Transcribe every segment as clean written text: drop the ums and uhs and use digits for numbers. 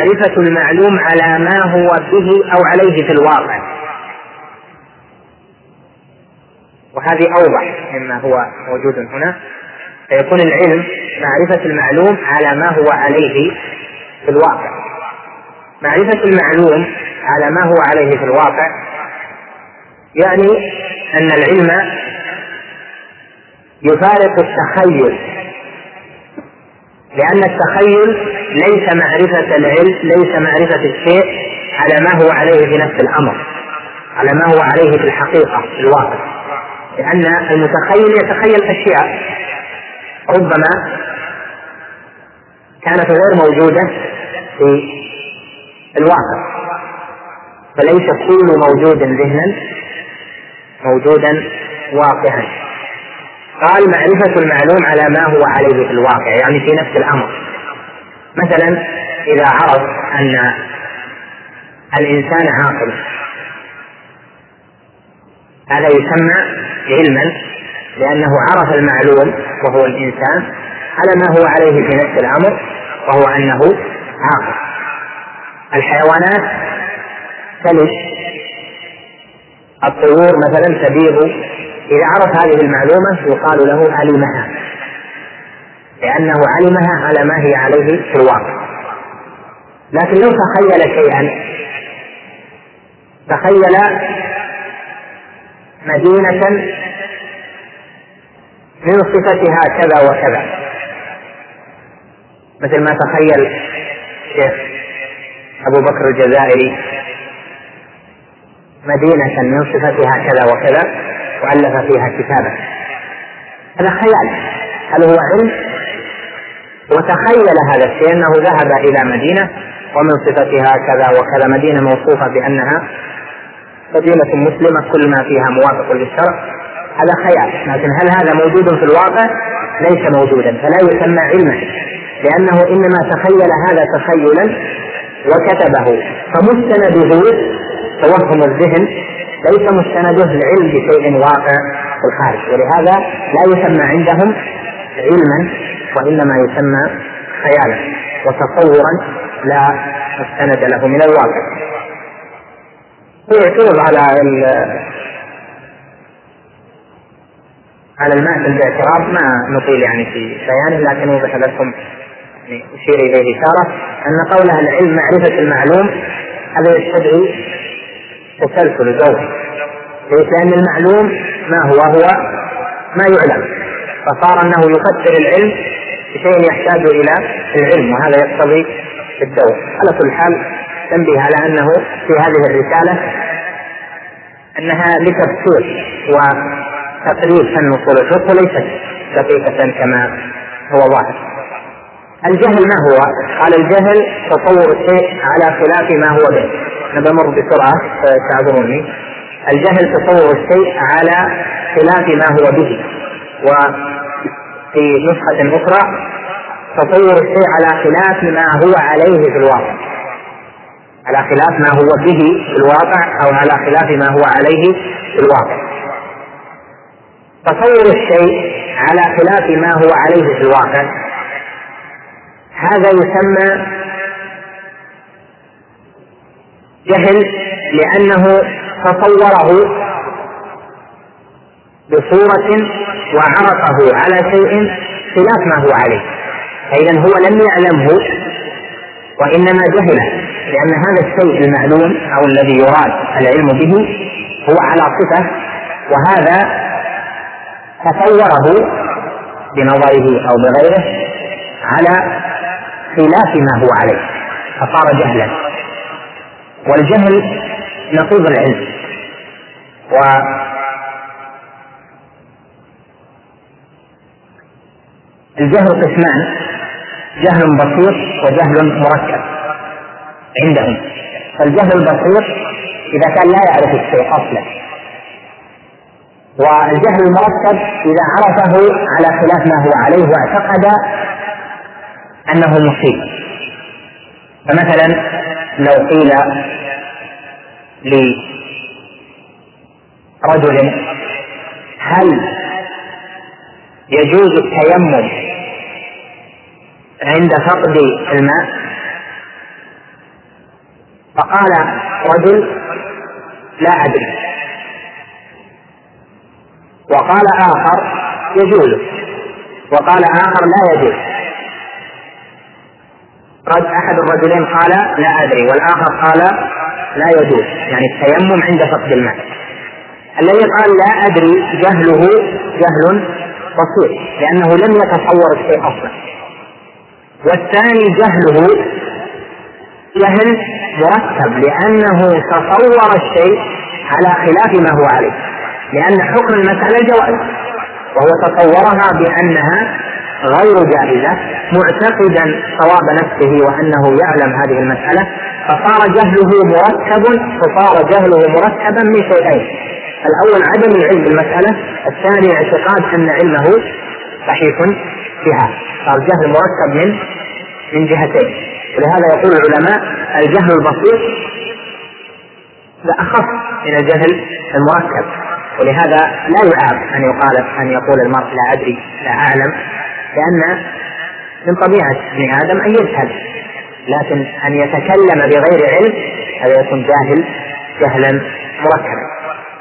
معرفة المعلوم على ما هو به أو عليه في الواقع، وهذه أوضح مما هو موجود هنا. فيكون العلم معرفة المعلوم على ما هو عليه في الواقع. معرفة المعلوم على ما هو عليه في الواقع يعني أن العلم يفارق التخيل، لأن التخيل ليس معرفة العلم، ليس معرفة الشيء على ما هو عليه في نفس الأمر، على ما هو عليه في الحقيقة في الواقع، لأن المتخيل يتخيل أشياء ربما كانت غير موجودة في الواقع، فليس كل موجود ذهنا موجودا واقعا. قال معرفة المعلوم على ما هو عليه في الواقع، يعني في نفس الأمر. مثلا إذا عرف أن الإنسان عاقل، هذا يسمى علما، لأنه عرف المعلوم وهو الإنسان على ما هو عليه في نفس الأمر، وهو أنه عاقل. الحيوانات تلد، الطيور مثلا تبيض، إذا عرف هذه المعلومة يقال له علمها، لأنه علمها على ما هي عليه في الواقع. لكن لو تخيل شيئا، تخيل مدينة من صفتها كذا وكذا، مثل ما تخيل الشيخ أبو بكر الجزائري مدينة من صفتها كذا وكذا وألف فيها كتابا، هذا خيال. هل هو علم؟ وتخيل هذا الشيء أنه ذهب إلى مدينة ومن صفتها كذا وكذا، مدينة موصوفة بأنها مدينة مسلمة كل ما فيها موافق للشرع، هذا خيال. لكن هل هذا موجود في الواقع؟ ليس موجودا، فلا يسمى علما، لأنه إنما تخيل هذا تخيلا وكتبه، فمستنده توهم الذهن، ليس مستنده العلم بشيء واقع في الخارج، ولهذا لا يسمى عندهم علما، وإنما يسمى خيالا وتصورا لا مستند له من الواقع. ويعترض على المعنى باعتراض ما نطيل يعني في بيانه، لكن أوضح لكم يعني أشير إليه إشارة أن قولها العلم معرفة المعلوم هذا يستدعي تسلسل زوج، لأن المعلوم ما هو ما يعلم، فصار أنه يفسر العلم بشيء يحتاج إلى العلم، وهذا يقتضي الدور. على كل حال تنبيه على أنه في هذه الرسالة أنها لتفسير وتقريب فن أصول الفقه، وليست دقيقة كما هو ظاهر. الجهل ما هو؟ قال الجهل تصور الشيء على خلاف ما هو به. أنا بمر بسرعة تعذروني. الجهل تصور الشيء على خلاف ما هو به، وفي نسخة أخرى تصور الشيء على خلاف ما هو عليه في الواقع، على خلاف ما هو به في الواقع أو على خلاف ما هو عليه في الواقع. تصور الشيء على خلاف ما هو عليه في الواقع هذا يسمى جهل، لأنه تصوره بصورة وعرفه على شيء خلاف ما هو عليه، فإذا هو لم يعلمه وإنما جهله، لأن هذا الشيء المعلوم أو الذي يراد العلم به هو على صفة، وهذا تصوره بنظره أو بغيره على خلاف ما هو عليه، فصار جهلا. والجهل نقيض العلم، والجهل قسمان: جهل بسيط وجهل مركب عندهم. فالجهل البسيط إذا كان لا يعرف الشيء أصلا، والجهل المركب إذا عرفه على خلاف ما هو عليه واعتقد أنه مصيب. فمثلا لو قيل لرجل: هل يجوز التيمم عند فقد الماء؟ فقال رجل لا أدري، وقال آخر يجوز، وقال آخر لا يجوز. أحد الرجلين قال لا أدري والآخر قال لا يجوز، يعني التيمم عند فقد الماء. الذي قال لا أدري جهله جهل بسيط لأنه لم يتصور الشيء أصلا، والثاني جهله جهل مركب لأنه تصور الشيء على خلاف ما هو عليه، لأن حكم المسألة جواز وهو تصورها بأنها غير جائزة معتقدا صواب نفسه وأنه يعلم هذه المسألة، فصار جهله مركبا من شيئين: الأول عدم العلم بالمسألة، الثاني اعتقاد أن علمه صحيح بها، صار جهل مركب من جهتين. ولهذا يقول العلماء الجهل البسيط لا أخف من الجهل المركب، ولهذا لا يعاب أن يقول المرء لا أدري لا أعلم، لأن من طبيعة ابن آدم أن يجهل، لكن أن يتكلم بغير علم هذا يكون جهلا مركبا.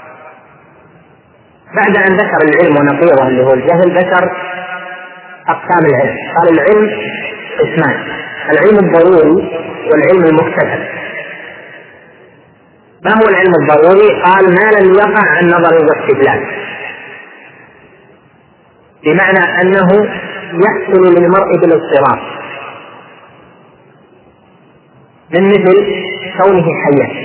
بعد أن ذكر العلم ونقيضه اللي هو الجهل ذكر أقسام العلم. قال العلم قسمان: العلم الضروري والعلم المكتسب. ما هو العلم الضروري؟ قال ما لم يقع عن نظر واستدلال، بمعنى أنه يحصل للمرء بالاضطرار، من مثل كونه حيا.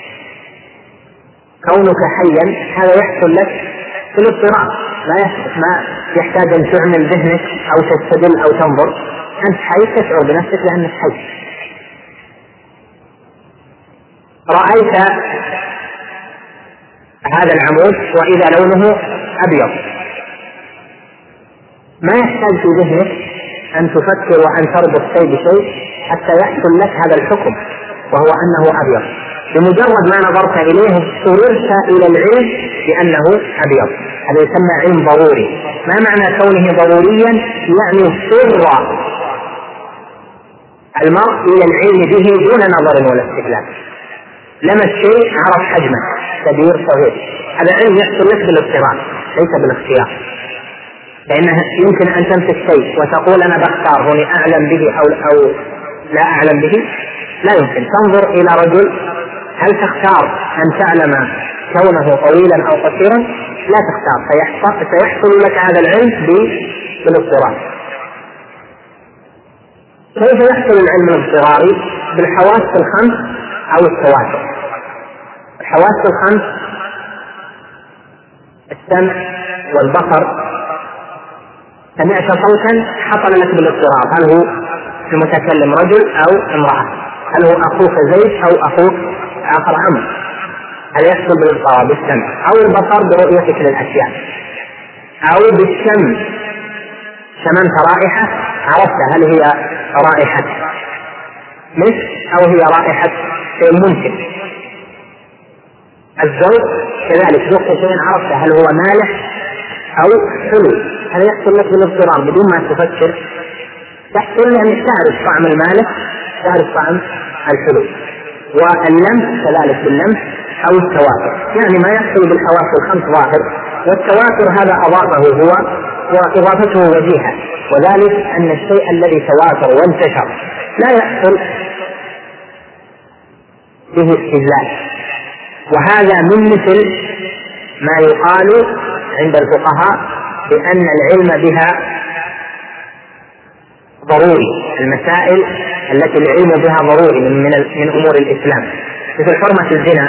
كونك حيا هذا يحصل لك بالاضطرار، ما يحتاج أن تعمل ذهنك أو تستدل أو تنظر، أنت حي تشعر بنفسك لأنك حي. رأيت هذا العمود وإذا لونه أبيض، ما يحتاج في ذهنك أن تفكر وأن تربط شيء بشيء حتى يحصل لك هذا الحكم وهو أنه أبيض. بمجرد ما نظرت إليه اضطررت إلى العلم بأنه أبيض. هذا يسمى علم ضروري. ما معنى كونه ضروريا؟ يعني اضطر المرء إلى العلم به دون نظر ولا استدلال. لما الشيء عرف حجمه كبير صغير، هذا علم يحصل لك بالاضطرار ليس بالاختيار، لأنه يمكن أن تمسك شيء وتقول أنا بختار هوني أعلم به أو لا أعلم به. لا يمكن. تنظر إلى رجل، هل تختار أن تعلم كونه طويلا أو قصيرا؟ لا تختار، سيحصل لك هذا العلم بالاضطرار. كيف يحصل العلم الاضطراري؟ بالحواس الخمس أو التواتر. الحواس الخمس السمع والبصر، سمعت صوتا حصل لك بالاضطرار، هل هو المتكلم رجل أو امرأة، هل هو أخوك زيد أو أخوك آخر عمرو، هل يحصل بالاضطرار بالسمع، أو البصر برؤيتك للأشياء، أو بالشم، شممت رائحة عرفت هل هي رائحة مسك أو هي رائحة شيء ممكن. الذوق كذلك، ذوق شيء عرفت هل هو مالح أو حلو، هذا يحصل لك بالاضطرار بدون ما تفكر، تحصل لأنك تعرف طعم المالح تعرف طعم الحلو. واللمس كذلك باللمس أو التواتر، يعني ما يحصل بالحواس الخمس ظاهر، والتواتر هذا أضافه هو وإضافته وجيهة، وذلك أن الشيء الذي تواتر وانتشر لا يحصل به استدلال. وهذا من مثل ما يقال عند الفقهاء بأن العلم بها ضروري، المسائل التي العلم بها ضروري من أمور الإسلام، مثل حرمة الزنا،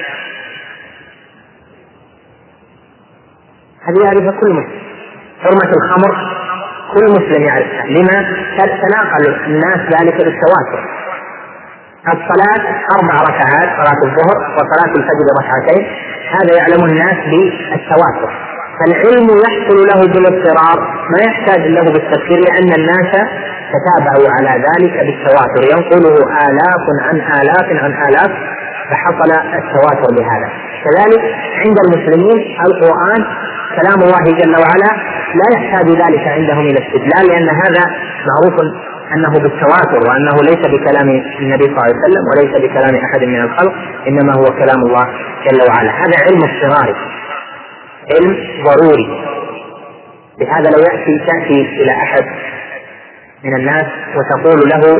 هذه يعرفها كل مسلم. حرمة الخمر كل مسلم يعرفها، لما تتناقل الناس ذلك بالتواتر. الصلاة 4 ركعات، صلاة الظهر وصلاة الفجر ركعتين، هذا يعلم الناس بالتواتر. فالعلم يحصل له بالاضطرار، ما يحتاج له بالتفكير، لأن الناس تتابعوا على ذلك بالتواتر، ينقله آلاف عن آلاف عن آلاف، فحصل التواتر بهذا. كذلك عند المسلمين القرآن كلام الله جل وعلا لا يحتاج ذلك عندهم إلى استدلال، لأن هذا معروف أنه بالتواتر، وأنه ليس بكلام النبي صلى الله عليه وسلم وليس بكلام أحد من الخلق، إنما هو كلام الله جل وعلا. هذا علم اضطراري، علم ضروري. بهذا لو تأتي إلى أحد من الناس وتقول له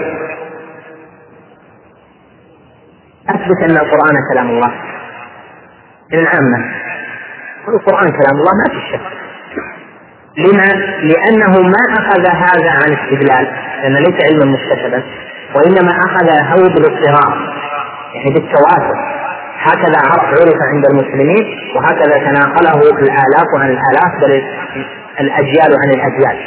أثبت أن القرآن كلام الله، من العامة القرآن كلام الله ما في شك. لما؟ لأنه ما أخذ هذا عن استدلال، لأن ليس علما مكتسبا، وإنما أخذه بالاضطرار، يعني بالتواتر. هكذا عرف عند المسلمين، وهكذا تناقله الآلاف عن الآلاف، بل الأجيال عن الأجيال.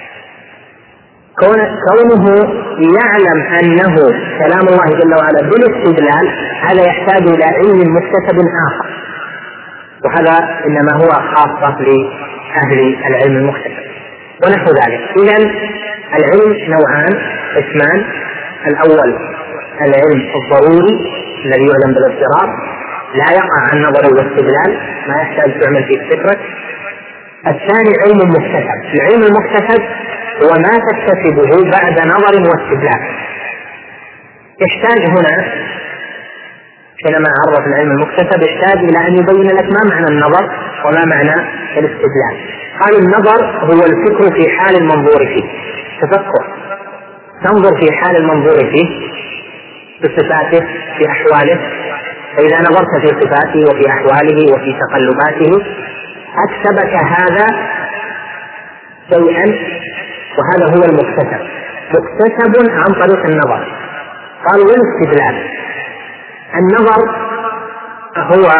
كونه يعلم أنه كلام الله جل وعلا بالاستدلال، هذا يحتاج إلى علم مكتسب آخر، وهذا إنما هو خاصة لأهل العلم المكتسب ونحو ذلك. إذن العلم نوعان اسمان: الأول العلم الضروري الذي يعلم بالاضطرار، لا يقع عن نظر واستدلال، ما يحتاج تعمل فيه فكرة. الثاني علم مكتسب. العلم المكتسب هو ما تكتسبه بعد نظر واستدلال. يحتاج هنا حينما عرف العلم المكتسب يحتاج إلى أن يبين لك ما معنى النظر وما معنى الاستدلال. قال النظر هو الفكر في حال المنظور فيه، تفكر، تنظر في حال المنظور فيه بصفاته في أحواله، فإذا نظرت في صفاته وفي أحواله وفي تقلباته أكسبك هذا شيئا، وهذا هو المكتسب، مكتسب عن طريق النظر. قال والاستدلال: النظر هو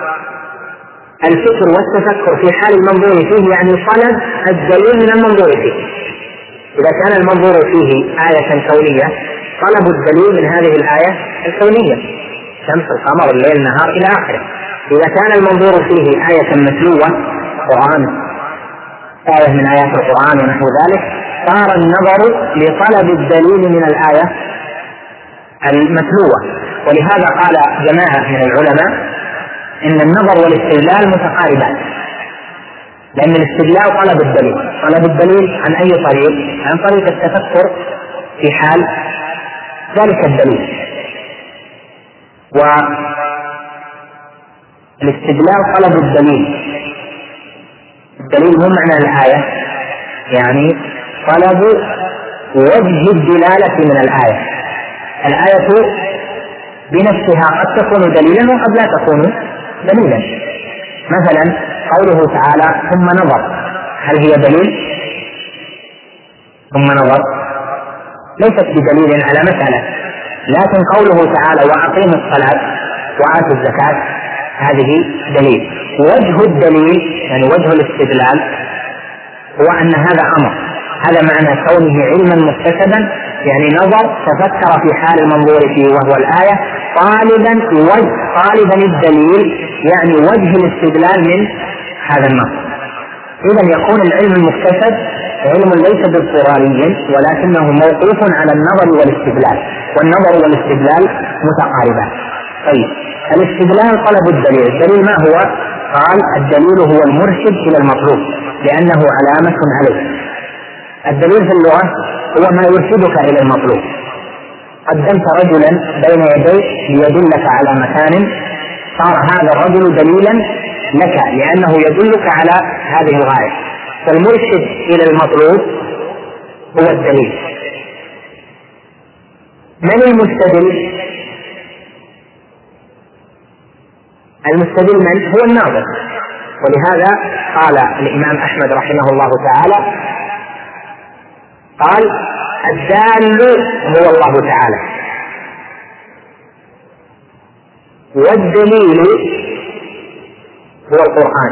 الفكر والتفكر في حال المنظور فيه، يعني طلب الدليل من المنظور فيه. إذا كان المنظور فيه آية كونية، طلب الدليل من هذه الآية الكونية، شمس، القمر، الليل، النهار إلى آخره. إذا كان المنظور فيه آية متلوة، قرآن، آية من آيات القرآن ونحو ذلك، صار النظر لطلب الدليل من الآية المتلوة. ولهذا قال جماعة من العلماء إن النظر والاستدلال متقاربان، لأن الاستدلال طلب الدليل. طلب الدليل عن أي طريق؟ عن طريق التفكر في حال ذلك الدليل. والاستدلال طلب الدليل. الدليل هو معنى الآية، يعني طلب وجه الدلالة من الآية. الآية بنفسها قد تكون دليلا وقد لا تكون دليلا. مثلا قوله تعالى ثم نظر، هل هي دليل؟ ثم نظر ليست بدليل على مسألة، لكن قوله تعالى وأقيموا الصلاة وآتوا الزكاة هذه دليل. وجه الدليل يعني وجه الاستدلال هو أن هذا أمر، هذا معنى كونه علما مكتسبا، يعني نظر تفكر في حال المنظور فيه وهو الآية طالبا الدليل، يعني وجه الاستدلال من هذا النص. إذن يكون العلم المكتسب علم ليس باضطراري، ولكنه موقوف على النظر والاستدلال، والنظر والاستدلال متقاربان. طيب الاستدلال طلب الدليل. الدليل ما هو؟ قال الدليل هو المرشد إلى المطلوب لأنه علامة عليه. الدليل في اللغة هو ما يرشدك إلى المطلوب. قدمت رجلا بين يديك ليدلك على مكان، صار هذا الرجل دليلا لك لأنه يدلك على هذه الغاية. فالمرشد إلى المطلوب هو الدليل. من المستدل؟ المستدل من؟ هو الناظر. ولهذا قال الإمام أحمد رحمه الله تعالى قال الدال هو الله تعالى، والدليل هو القرآن،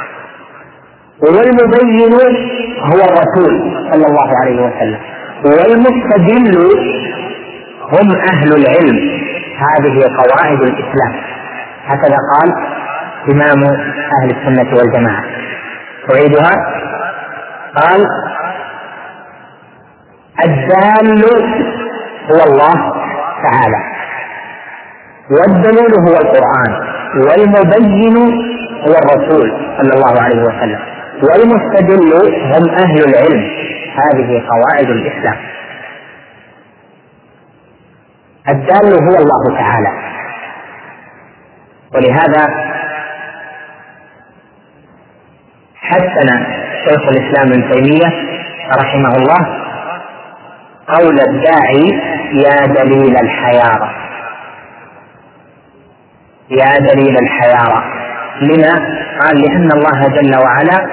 والمبين هو الرسول صلى الله عليه وسلم، والمستدل هم أهل العلم. هذه قواعد الإسلام. هكذا قال إمام أهل السنة والجماعة. أعيدها. قال الدال هو الله تعالى، والدليل هو القرآن، والمبين هو الرسول صلى الله عليه وسلم، والمستدل هم أهل العلم. هذه قواعد الإسلام. الدال هو الله تعالى. ولهذا حسن شيخ الإسلام ابن تيمية رحمه الله قول الداعي يا دليل الحيارى، يا دليل الحيارى. لما؟ قال لأن الله جل وعلا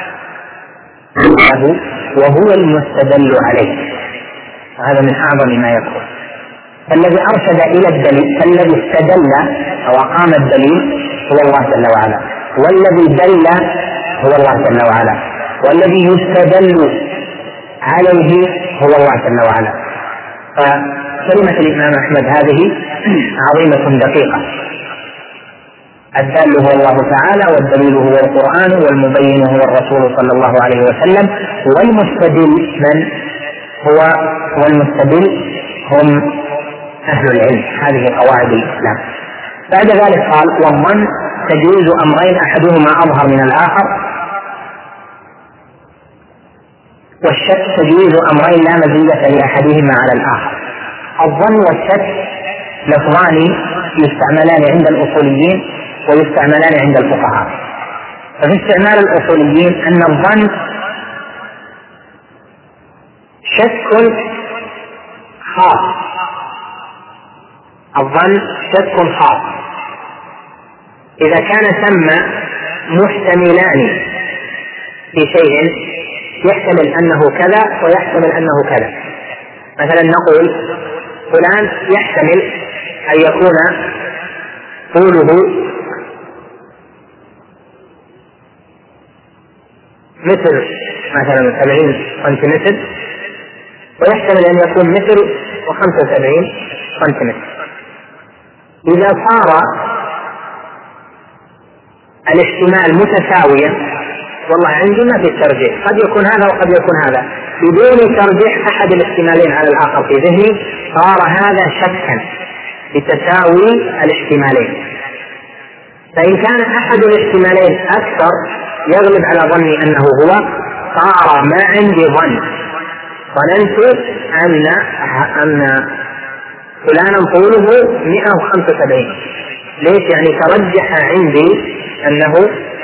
وهو المستدل عليه، هذا من أعظم ما يكون. فالذي أرشد إلى الدليل، فالذي استدل أو أقام الدليل هو الله جل وعلا، والذي دل هو الله جل وعلا، والذي يستدل عليه هو الله جل وعلا. فكلمة الإمام أحمد هذه عظيمة دقيقة. الدال هو الله تعالى، والدليل هو القرآن، والمبين هو الرسول صلى الله عليه وسلم، والمستدل من هو؟ والمستدل هم أهل العلم. هذه قواعد الإسلام. بعد ذلك قال والظن تجوز أمرين أحدهما أظهر من الآخر، والشك تجوز أمرين لا مزية لأحدهما على الآخر. الظن والشك لفظان يستعملان عند الأصوليين ويستعملان عند الفقهاء. ففي استعمال الأصوليين أن الظن شك خاص، الظن شك خاص إذا كان ثم محتملان في شيء، يحتمل أنه كذا ويحتمل أنه كذا. مثلا نقول فلان يحتمل أن يكون طوله متر مثلا 70 سنتيمتر، ويحتمل أن يكون متر و75 سنتيمتر. إذا صار الاحتمال متساويا، والله عندي ما في الترجيح، قد يكون هذا وقد يكون هذا، بدون ترجيح أحد الاحتمالين على الآخر في ذهني، صار هذا شكا بتساوي الاحتمالين. فإن كان أحد الاحتمالين أكثر يغلب على ظني أنه هو، صار ما عندي ظن، ظننت أن فلانا طوله 175. ليش؟ يعني ترجح عندي أنه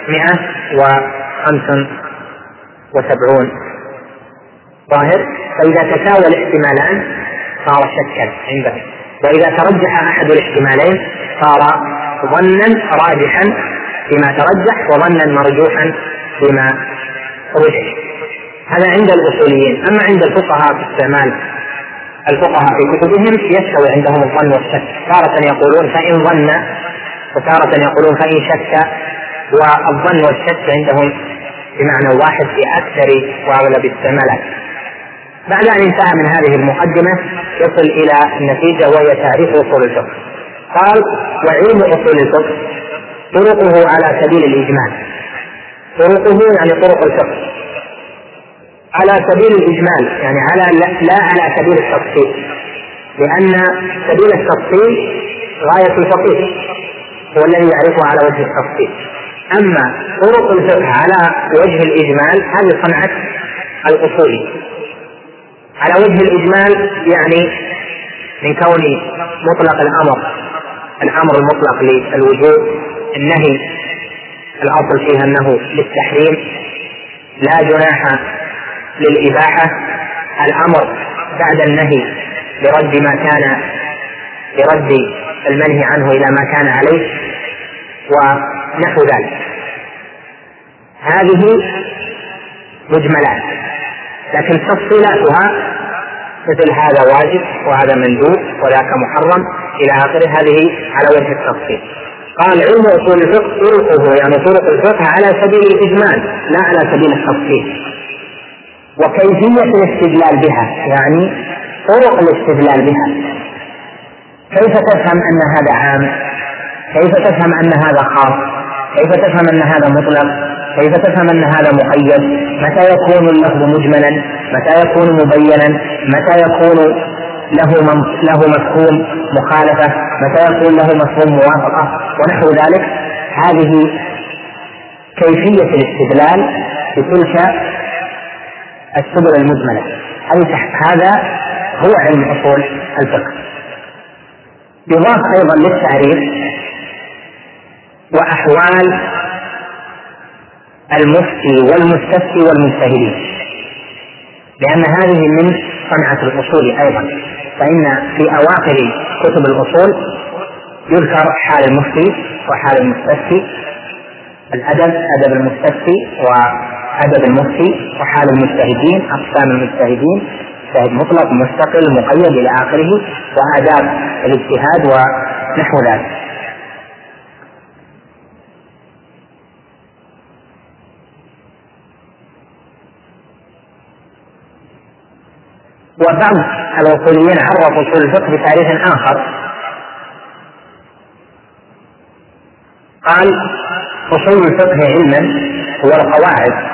175 ظاهر. فإذا تساوى الاحتمالان صار شكا عنده، وإذا ترجح أحد الاحتمالين صار ظنا راجحا فيما ترجح وظنا مرجوحا فيما رجح. هذا عند الأصوليين. أما عند الفقهاء في استعمال الفقهاء في كتبهم يستوي عندهم الظن والشك، تارة يقولون فإن ظن وتارة يقولون فإن شك، والظن والشك عندهم بمعنى واحد في أكثر وأغلب الاستعمالات. بعد أن انتهى من هذه المقدمة يصل إلى النتيجة وهي تعريف أصول الفقه. قال وعلم أصول الفقه طرقه على سبيل الإجمال. طرقه يعني طرق الفقه على سبيل الإجمال، يعني لا على سبيل التفصيل، لأن سبيل التفصيل غاية الفقيه هو الذي يعرفه على وجه التفصيل. أما طرق الفقه على وجه الإجمال هذه صنعة الأصولي. على وجه الإجمال يعني من كون مطلق الأمر المطلق للوجوب، النهي الأصل فيها أنه للتحريم، لا جناح للإباحة، الأمر بعد النهي لرد المنهي عنه إلى ما كان عليه ونحو ذلك. هذه مجملات، لكن تفصيلاتها مثل هذا واجب وهذا مندوب وذاك محرم إلى آخره، هذه على وجه التفصيل. قال علم أصول الفقه طرقه يعني طرق الفقه على سبيل الإجمال لا على سبيل التفصيل. وكيفية الاستدلال بها يعني طرق الاستدلال بها، كيف تفهم أن هذا عام، كيف تفهم أن هذا خاص، كيف تفهم أن هذا مطلق، كيف تفهم أن هذا مقيد، متى يكون اللفظ مجملا، متى يكون مبينا، متى يكون له مفهوم مخالفة، متى يكون له مفهوم موافقة ونحو ذلك. هذه كيفية الاستدلال بتلك السبل المجملة. هذا هو علم أصول الفقه. يضاف أيضا للتعريف وأحوال المفتي والمستفتي والمجتهدين، لأن هذه من صنعة الأصول أيضا. فإن في أواخر كتب الأصول يذكر حال المفتي وحال المستفتي، الأدب، أدب المستفتي وأدب المفتي، وحال المجتهدين، أقسام المجتهدين، مجتهد مطلق، مستقل، مقيد إلى آخره، وآداب الاجتهاد ونحو ذلك. وبعض الأصوليين عرفوا أصول الفقه بتعريف آخر، قال: أصول الفقه علما هو القواعد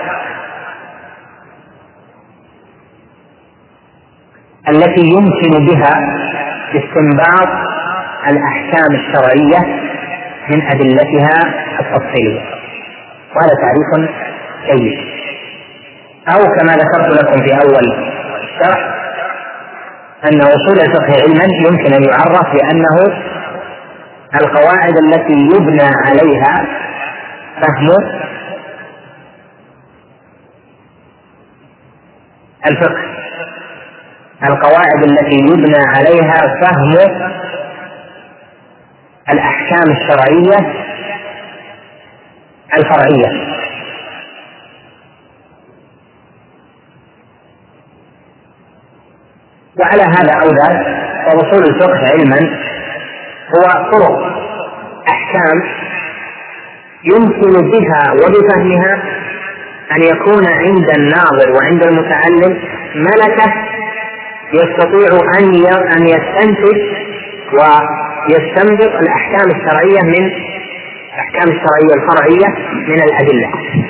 التي يمكن بها استنباط الأحكام الشرعية من أدلتها التفصيلية. وهذا تعريف جيد. أو كما ذكرت لكم في أول الشرح أن أصول الفقه علما يمكن أن يعرف بأنه القواعد التي يبنى عليها فهم الفقه، القواعد التي يبنى عليها فهم الأحكام الشرعية الفرعية. وعلى هذا أو ذاك فأصول الفقه علما هو طرق أحكام يمكن بها وبفهمها أن يكون عند الناظر وعند المتعلم ملكة يستطيع أن يستنتج ويستنبط الأحكام الشرعية من الأحكام الشرعية الفرعية من الأدلة.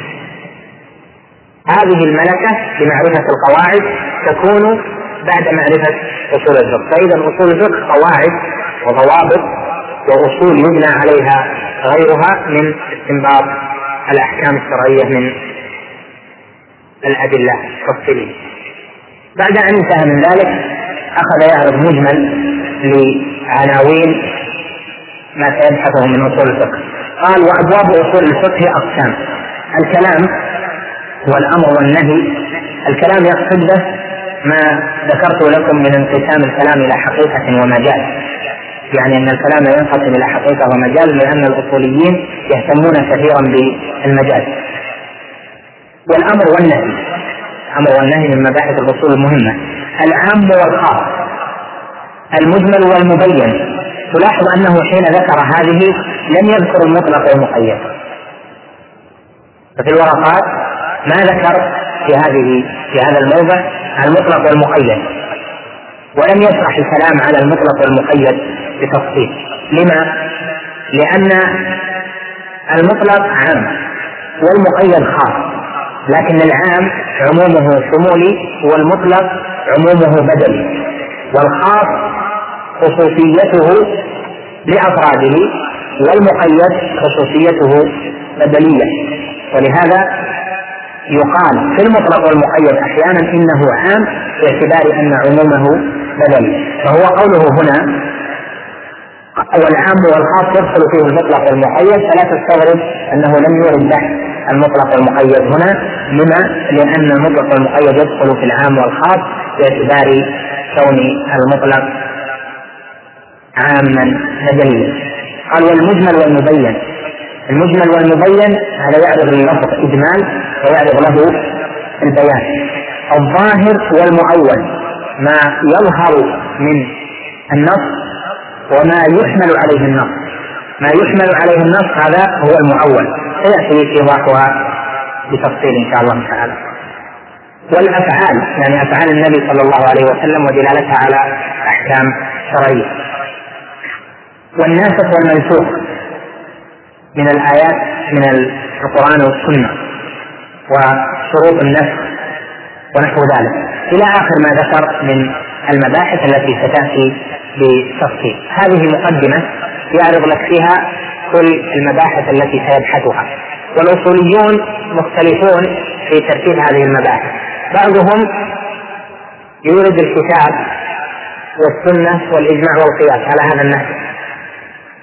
هذه الملكة بمعرفة القواعد تكون بعد معرفة أصول الفقه. فإذا أصول الفقه قواعد وضوابط وأصول يبنى عليها غيرها من استنباط الأحكام الشرعية من الأدلة التفصيلية. بعد أن انتهى من ذلك أخذ يعرض مجمل لعناوين ما سيبحثه من أصول الفقه. قال: وأبواب أصول الفقه أقسام: الكلام والأمر والنهي. الكلام يقصد به ما ذكرت لكم من انقسام الكلام إلى حقيقة ومجال، يعني أن الكلام ينقسم إلى حقيقة ومجال، لأن الأصوليين يهتمون كثيرا بالمجال. والأمر والنهي، الأمر والنهي من مباحث الأصول المهمة. العام والخاص، المجمل والمبين. تلاحظ أنه حين ذكر هذه لم يذكر المطلق والمقيد، ففي الورقات ما ذكر في هذا الموضع المطلق والمقيد، ولم يشرح الكلام على المطلق والمقيد بتفصيل. لما؟ لأن المطلق عام والمقيد خاص، لكن العام عمومه شمولي والمطلق عمومه بدلي، والخاص خصوصيته لأفراده والمقيد خصوصيته بدلية. ولهذا يقال في المطلق والمقيد أحيانا إنه عام باعتبار أن عمومه بدلي. فهو قوله هنا والعام والخاص يدخل فيه المطلق والمقيد، فلا تستغرب أنه لم يورد بحث المطلق والمقيد هنا. لما؟ لأن المطلق والمقيد يدخل في العام والخاص باعتبار كون المطلق عاما بدليا. قال: والمجمل والمبين. المجمل والمبين هذا يعرض لللفظ إجمال ويعرض له البيان. الظاهر والمؤول، ما يظهر من النص وما يحمل عليه النص. ما يحمل عليه النص هذا هو المؤول، سيأتي إيضاحها بتفصيل إن شاء الله تعالى. والأفعال، يعني أفعال النبي صلى الله عليه وسلم ودلالتها على أحكام شرعية. والناسخ والمنسوخ من الآيات من القرآن والسنة، وشروط النسخ ونحو ذلك، إلى آخر ما ذكر من المباحث التي ستأتي بتفصيل. هذه مقدمة يعرض لك فيها كل المباحث التي سيبحثها. والأصوليون مختلفون في ترتيب هذه المباحث. بعضهم يورد الكتاب والسنة والإجماع والقياس على هذا النحو،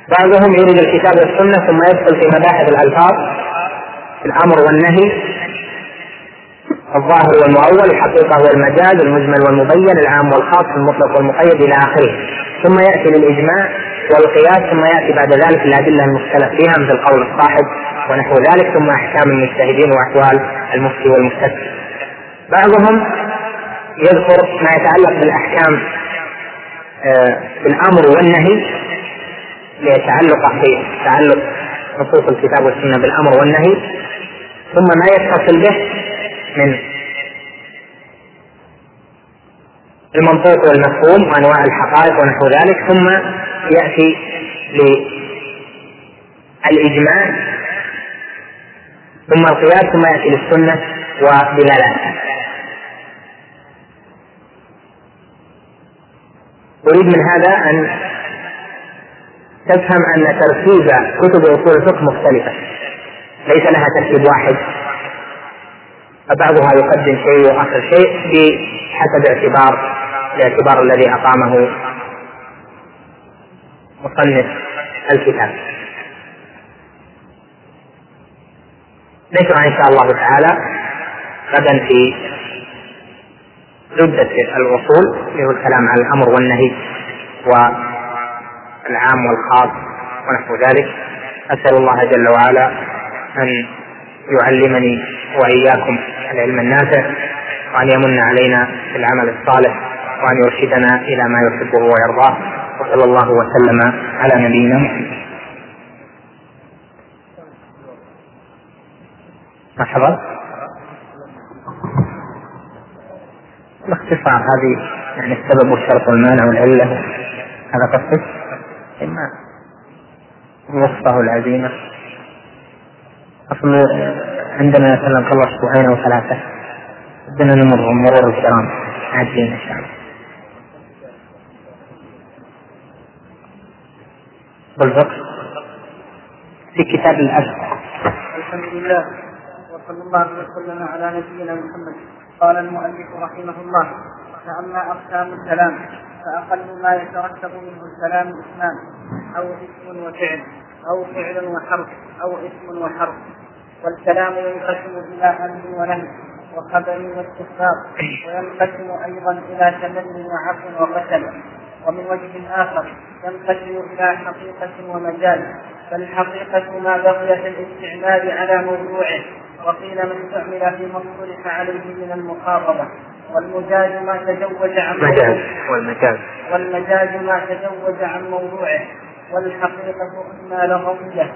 بعضهم يريد الكتاب والسنة ثم يدخل في مباحث الألفاظ، الأمر والنهي، الظاهر والمؤول، الحقيقة والمجاز، المجمل والمبين، العام والخاص، المطلق والمقيد إلى آخره، ثم يأتي للإجماع والقياس، ثم يأتي بعد ذلك الأدلة المختلف فيها مثل قول الصاحب ونحو ذلك، ثم أحكام المجتهدين وأحوال المفتي والمستفتي. بعضهم يذكر ما يتعلق بالأحكام بالأمر والنهي ليتعلق في تعلق نصوص الكتاب والسنة بالأمر والنهي، ثم ما يتصل به من المنطوق والمفهوم وأنواع الحقائق ونحو ذلك، ثم يأتي للإجماع، ثم القياس، ثم يأتي للسنة ودلالاتها. أريد من هذا أن تفهم أن ترتيب كتب أصول الفقه مختلفة، ليس لها ترتيب واحد، فبعضها يقدم شيء وآخر شيء بحسب الاعتبار الذي أقامه مصنف الكتاب. نشرع إن شاء الله تعالى غدا في زبدة الأصول، اللي هو الكلام على الأمر والنهي والعام والخاص ونحو ذلك. أسأل الله جل وعلا أن يعلمني وإياكم العلم النافع، وأن يمن علينا بالعمل الصالح، وأن يرشدنا إلى ما يحبه ويرضاه، وصلى الله وسلم على نبينا محمد. مرحبا. باختصار هذه يعني السبب والشرط والمانع والعلة، هذا قصدك؟ إما الوصفة والعزيمة. أصل عندنا مثلا خلص أسبوعين أو ثلاثة، بدنا نمر مرور الكرام عاجلين إن شاء الله. بالضبط في كتاب الأدب. الحمد لله وصلى الله وسلم على نبينا محمد. قال المؤلف رحمه الله: فأما أقسام الكلام فأقل ما يترتب منه الكلام اسمان، أو اسم وفعل، أو فعل وحرف، أو اسم وحرف. والكلام ينقسم إلى أمر ونهي وخبر واستخبار، وينقسم أيضا إلى تمني وعفو وقتل. ومن وجه آخر ينقسم إلى حقيقة ومجاز، فالحقيقة ما بقي في الاستعمال على موضوعه، وقيل ما استعمل فيما اصطلح عليه من المخاطبة. والمجاز ما تزوج عن موضوعه. والحقيقة إما لغوية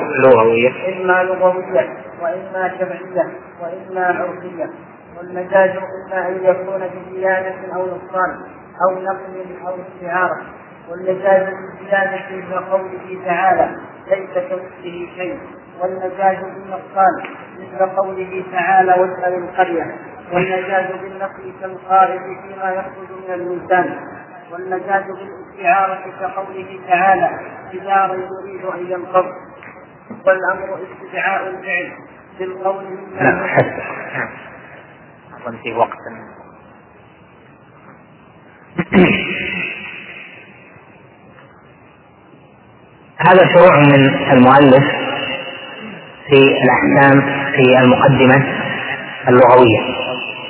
وإما شرعية وإما عرفية. والمجاز إما أن يكون بزيادة أو نقصان أو نقل أو استعارة. والمجاز بالزيادة كقوله تعالى: ليس كمثله شيء. والمجاز بالنقصان مثل قوله تعالى: واسأل القرية. والمجاز بالنقل كالقائد فيما يخرج من اللسان. والمجاز بالاستعارة كقوله تعالى: إذا يريد أن ينقض. والأمر استدعاء الفعل بالقول في وقت. هذا شروع من المؤلف في الأحكام في المقدمة اللغوية.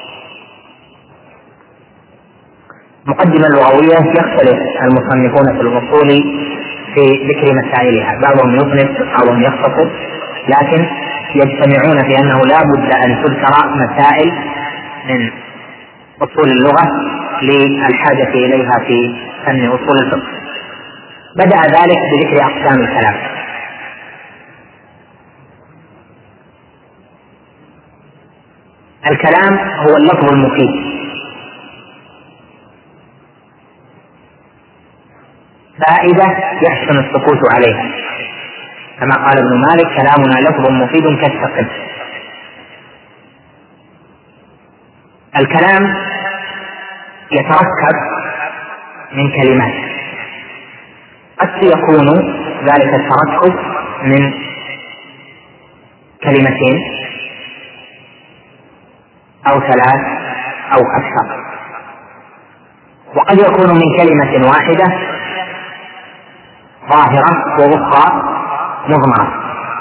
المقدمة اللغوية يختلف المصنفون في الأصول في ذكر مسائلها، بعضهم يصنف بعضهم يختصر، لكن يجتمعون في أنه لا بد أن تذكر مسائل من أصول اللغة للحاجة إليها في فن أصول الفقه. بدأ ذلك بذكر أقسام الكلام. الكلام هو اللفظ المفيد، فائدة يحسن السكوت عليها، كما قال ابن مالك: كلامنا لفظ مفيد كالسقم. الكلام يتركب من كلمات، قد يكون ذلك التركب من كلمتين أو ثلاث أو أكثر، وقد يكون من كلمة واحدة ظاهرة وأخرى مضمرة.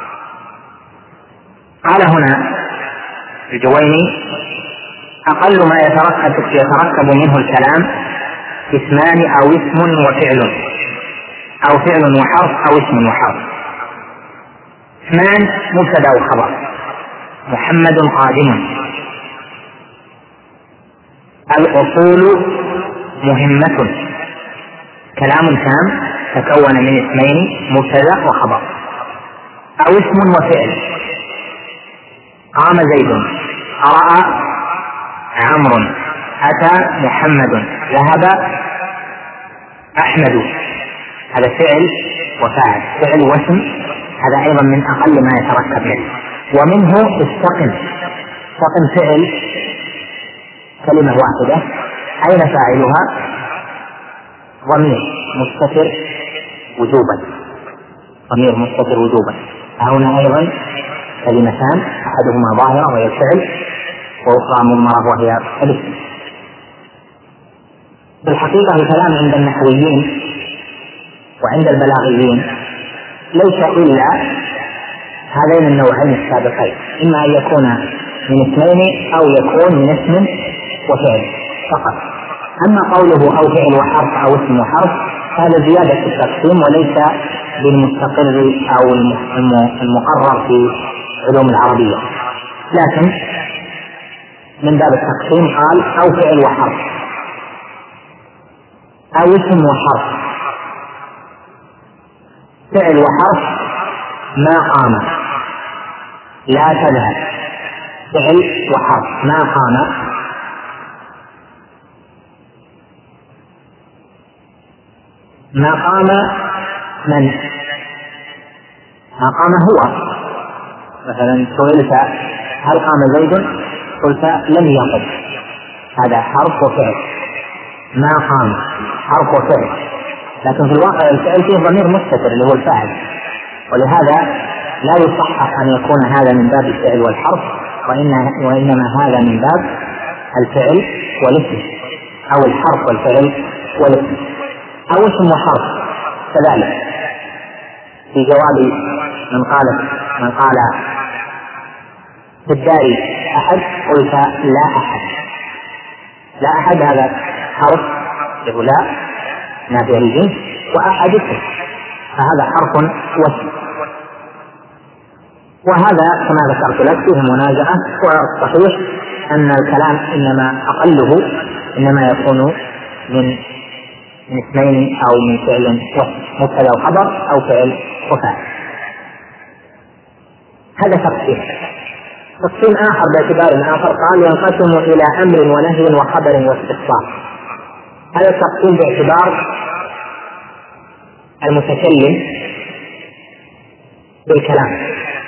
قال هنا الجويني: أقل ما يتركب منه الكلام اسمان أو اسم وفعل، أو فعل وحرف، أو اسم وحرف. اسمان مبتدأ وخبر: محمد قادم. الأصول مهمة، كلام تام تكون من اسمين مبتدأ وخبر. أو اسم وفعل: قام زيد، قرأ عمرو، أتى محمد، ذهب أحمد. هذا فعل وفاعل، فعل واسم، هذا أيضا من أقل ما يتركب منه. ومنه استقم. استقم فعل كلمة واحدة، أين فاعلها؟ ضمير مستتر وجوبا، ضمير مستتر وجوبا. هنا أيضا كلمتان، أحدهما ظاهرة وهي الفعل، وأخرى مضمرة وهي الاسم. بالحقيقة الكلام عند النحويين وعند البلاغيين ليس إلا هذين النوعين السابقين، إما أن يكون من اثنين أو يكون من اسم وفعل فقط. أما قوله أو فعل وحرف أو اسم وحرف هذا زيادة في التقسيم وليس بالمستقر أو المقرر في علوم العربية، لكن من باب التقسيم قال أو فعل وحرف أو اسم وحرف. فعل وحرف: ما قام، لا تذهب. فعل وحرف: ما قام، ما قام من؟ ما قام هو. مثلا سئلت هل قام زيد؟ قلت لم يقم، هذا حرف وفعل. ما قام حرف وفعل، لكن في الواقع الفعل فيه ضمير مستتر اللي هو الفاعل، ولهذا لا يصحح أن يكون هذا من باب الفعل والحرف، وإنما هذا من باب الفعل والاسم، أو الحرف والفعل والاسم. أو اسم وحرف كذلك. في جواب من قال في الدار أحد قلت لا أحد. لا أحد هذا حرف له لا نافع الجنس، وأحد اسم، فهذا حرف واسم. وهذا كما ذكرت لك فيه منازعة، والصحيح أن الكلام إنما أقله إنما يكون من اثنين أو من فعل واسم، مبتدأ وخبر أو فعل وفاعل. هذا تقسيم. تقسيم آخر باعتبار آخر قال ينقسم إلى أمر ونهي وخبر واستفسار. هذا التقسيم باعتبار المتكلم بالكلام،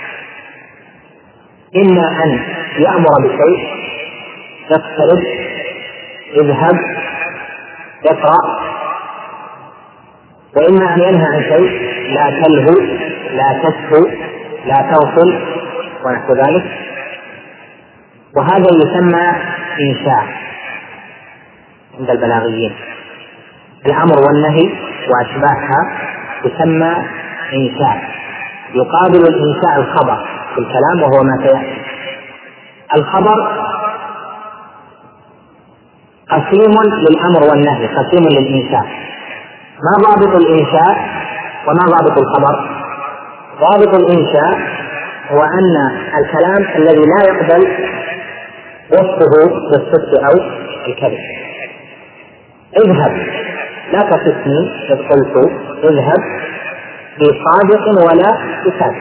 إما أن يأمر بشيء يقترب، اذهب، يقرأ، وإما أن ينهى عن شيء لا تلهو، لا تسهو، لا تغفل ونحو ذلك. وهذا يسمى إنشاء عند البلاغيين. الأمر والنهي وأشباهها يسمى إنشاء. يقابل الإنشاء الخبر في الكلام وهو ما سيأتي. الخبر قسيم للأمر والنهي، قسيم للإنشاء. ما ضابط الإنشاء وما ضابط الخبر؟ ضابط الإنشاء هو أن الكلام الذي لا يقبل وصفه بالصدق أو الكذب. اذهب لا تصفني إذ قلت اذهب بصادق ولا بكاذب.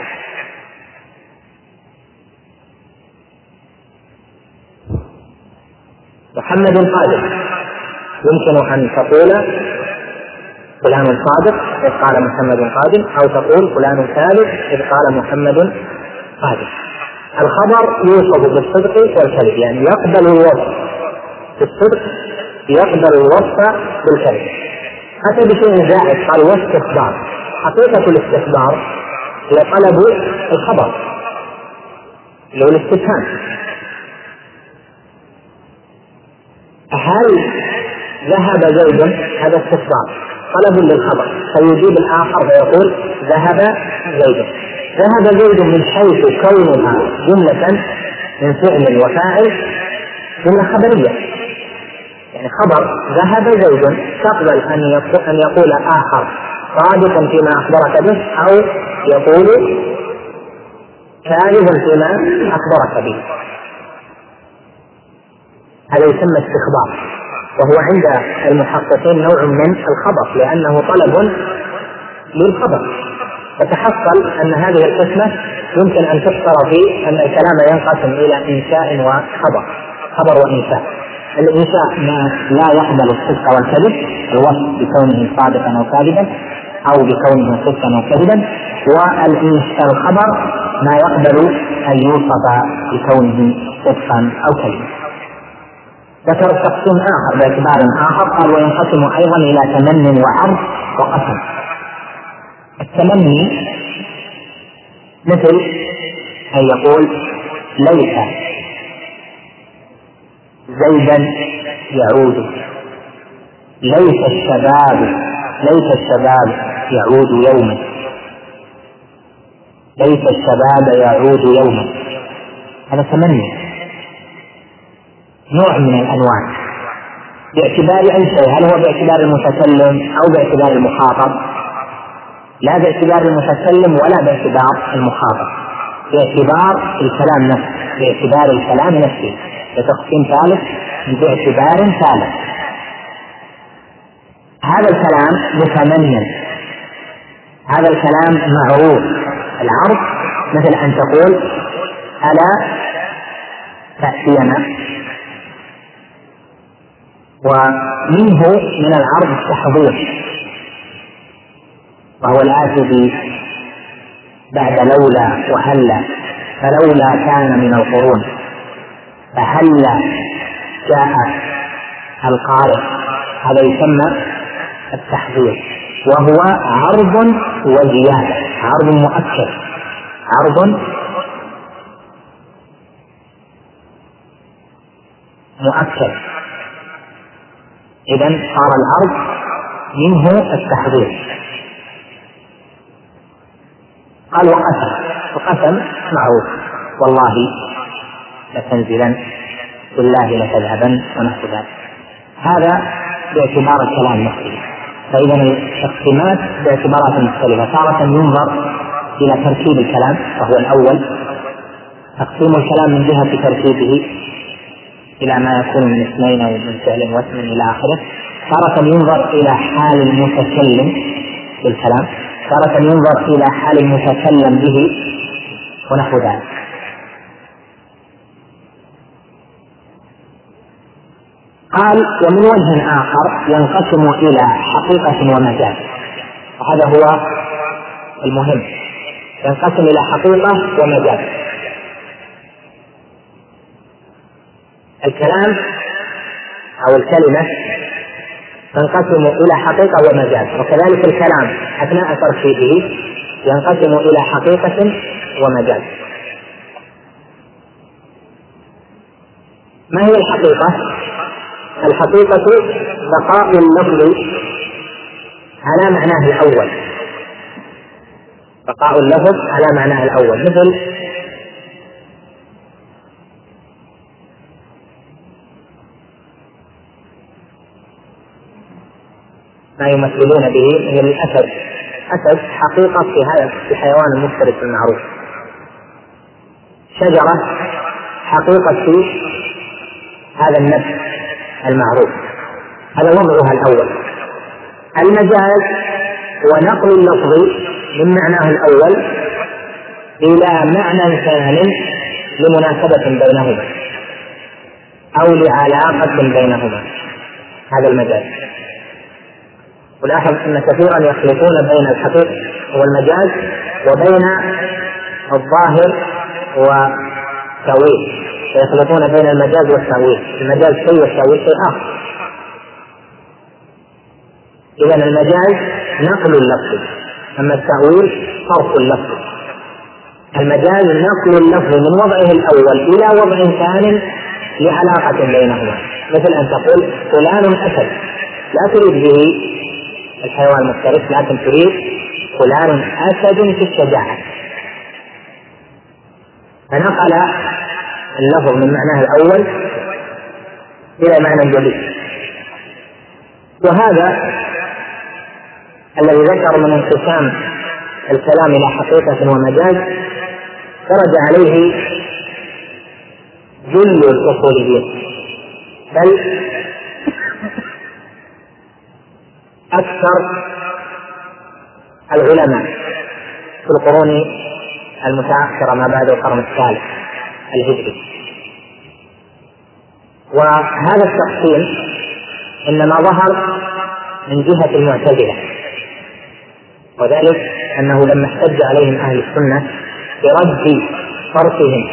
محمد قادم، يمكن أن تقول فلان صادق إذ قال محمد قادم، أو تقول فلان كاذب إذ قال محمد قادم. الخبر يوصف بالصدق والكذب، يعني يقبل الوصف بالصدق، يقبل الوصف بالكذب. أتى بشيء زائد قال واستخبار. حقيقة الاستخبار هي طلب الخبر، اللي هو الاستفهام. هل ذهب زيد؟ هذا استخبار. طلب للخبر، فيجيب الآخر فيقول ذهب زيد. ذهب زيد من حيث كونها جملة من فعل وفاعل جملة خبرية، يعني خبر ذهب زيد تقبل أن يقول آخر صادقا فيما أخبرك به أو يقول كاذبا فيما أخبرك به. هذا يسمى استخبار، وهو عند المحققين نوع من الخبر لأنه طلب للخبر. فتحصل أن هذه القسمة يمكن أن تفسر في أن الكلام ينقسم إلى إنشاء وخبر، خبر وإنشاء. الإنشاء ما لا يقبل الصدق والكذب، الوصف بكونه صادقا أو كاذبا أو بكونه صدقا أو كذبا، والخبر ما يقبل أن يوصف بكونه صدقا أو كذبا. ذكر تقسيم آخر باعتبار آخر، قال وينقسم أيضا إلى تمن وعرض وقسم. التمني مثل أن يقول ليس زيدا يعود، ليس الشباب يعود يوما، ليس الشباب يعود يوما. هذا تمني، نوع من الأنواع باعتبار أي شيء. هل هو باعتبار المتكلم أو باعتبار المخاطب؟ لا باعتبار المتكلم ولا باعتبار المخاطب، باعتبار الكلام نفسه، باعتبار الكلام نفسه. بتقسيم ثالث باعتبار ثالث. هذا الكلام متمنن، هذا الكلام معروف. العرض مثل أن تقول ألا تأتينا، ومنه من العرض التحضير، وهو الآتي بعد لولا وهلا، فلولا كان من القرون، فهلا جاء القارئ. هذا يسمى التحضير، وهو عرض وزيادة، عرض مؤكد، عرض مؤكد. إذن صار العرض منه التحضير. قال وقسم معروف، والله لتنزلن، بالله لتذهبن، ونحو ذلك. هذا باعتبار الكلام نفسه. فإذا التقسيمات باعتبارات مختلفة. تارة ينظر إلى تركيب الكلام وهو الأول، تقسيم الكلام من جهة تركيبه إلى ما يكون من اسمين أو من فعل واسم إلى آخره. تارة ينظر إلى حال المتكلم بالكلام، تارة ينظر إلى حال المتكلم به، ونحو ذلك. قال ومن وجه آخر ينقسم إلى حقيقة ومجاز، وهذا هو المهم، ينقسم إلى حقيقة ومجاز. الكلام أو الكلمة تنقسم إلى حقيقة ومجاز، وكذلك الكلام أثناء تركيبه ينقسم إلى حقيقة ومجاز. ما هي الحقيقة؟ الحقيقة بقاء اللفظ على معناه الأول، بقاء اللفظ على معناه الأول، مثل ما يمثلون به من الأسد. أسد حقيقة في هذا الحيوان المفترس المعروف. شجرة حقيقة في هذا النبت المعروف، هذا وضعها الأول. المجاز ونقل اللفظ من معناه الأول إلى معنى ثاني لمناسبة بينهما أو لعلاقة بينهما، هذا المجاز. ولاحظ أن كثيرا يخلطون بين الحقيقة والمجاز وبين الظاهر والتأويل، يخلطون بين المجاز والتأويل. المجاز شيء والتأويل شيء آخر. إذن المجاز نقل اللفظ، أما التأويل صرف اللفظ. المجاز نقل اللفظ من وضعه الأول إلى وضع ثاني لعلاقة بينهما، مثل أن تقول فلان أسد، لا تريد به الحيوان المفترس، لكن تريد فلان أسد في الشجاعة، فنقل اللفظ من معناه الأول إلى معنى جديد. وهذا الذي ذكر من انقسام الكلام إلى حقيقة ومجاز درج عليه جل الأصوليين، بل أكثر العلماء في القرون المتأخرة ما بعد القرن الثالث الهجري. وهذا التقسيم إنما ظهر من جهة المعتزلة، وذلك أنه لما احتج عليهم أهل السنة برد صرفهم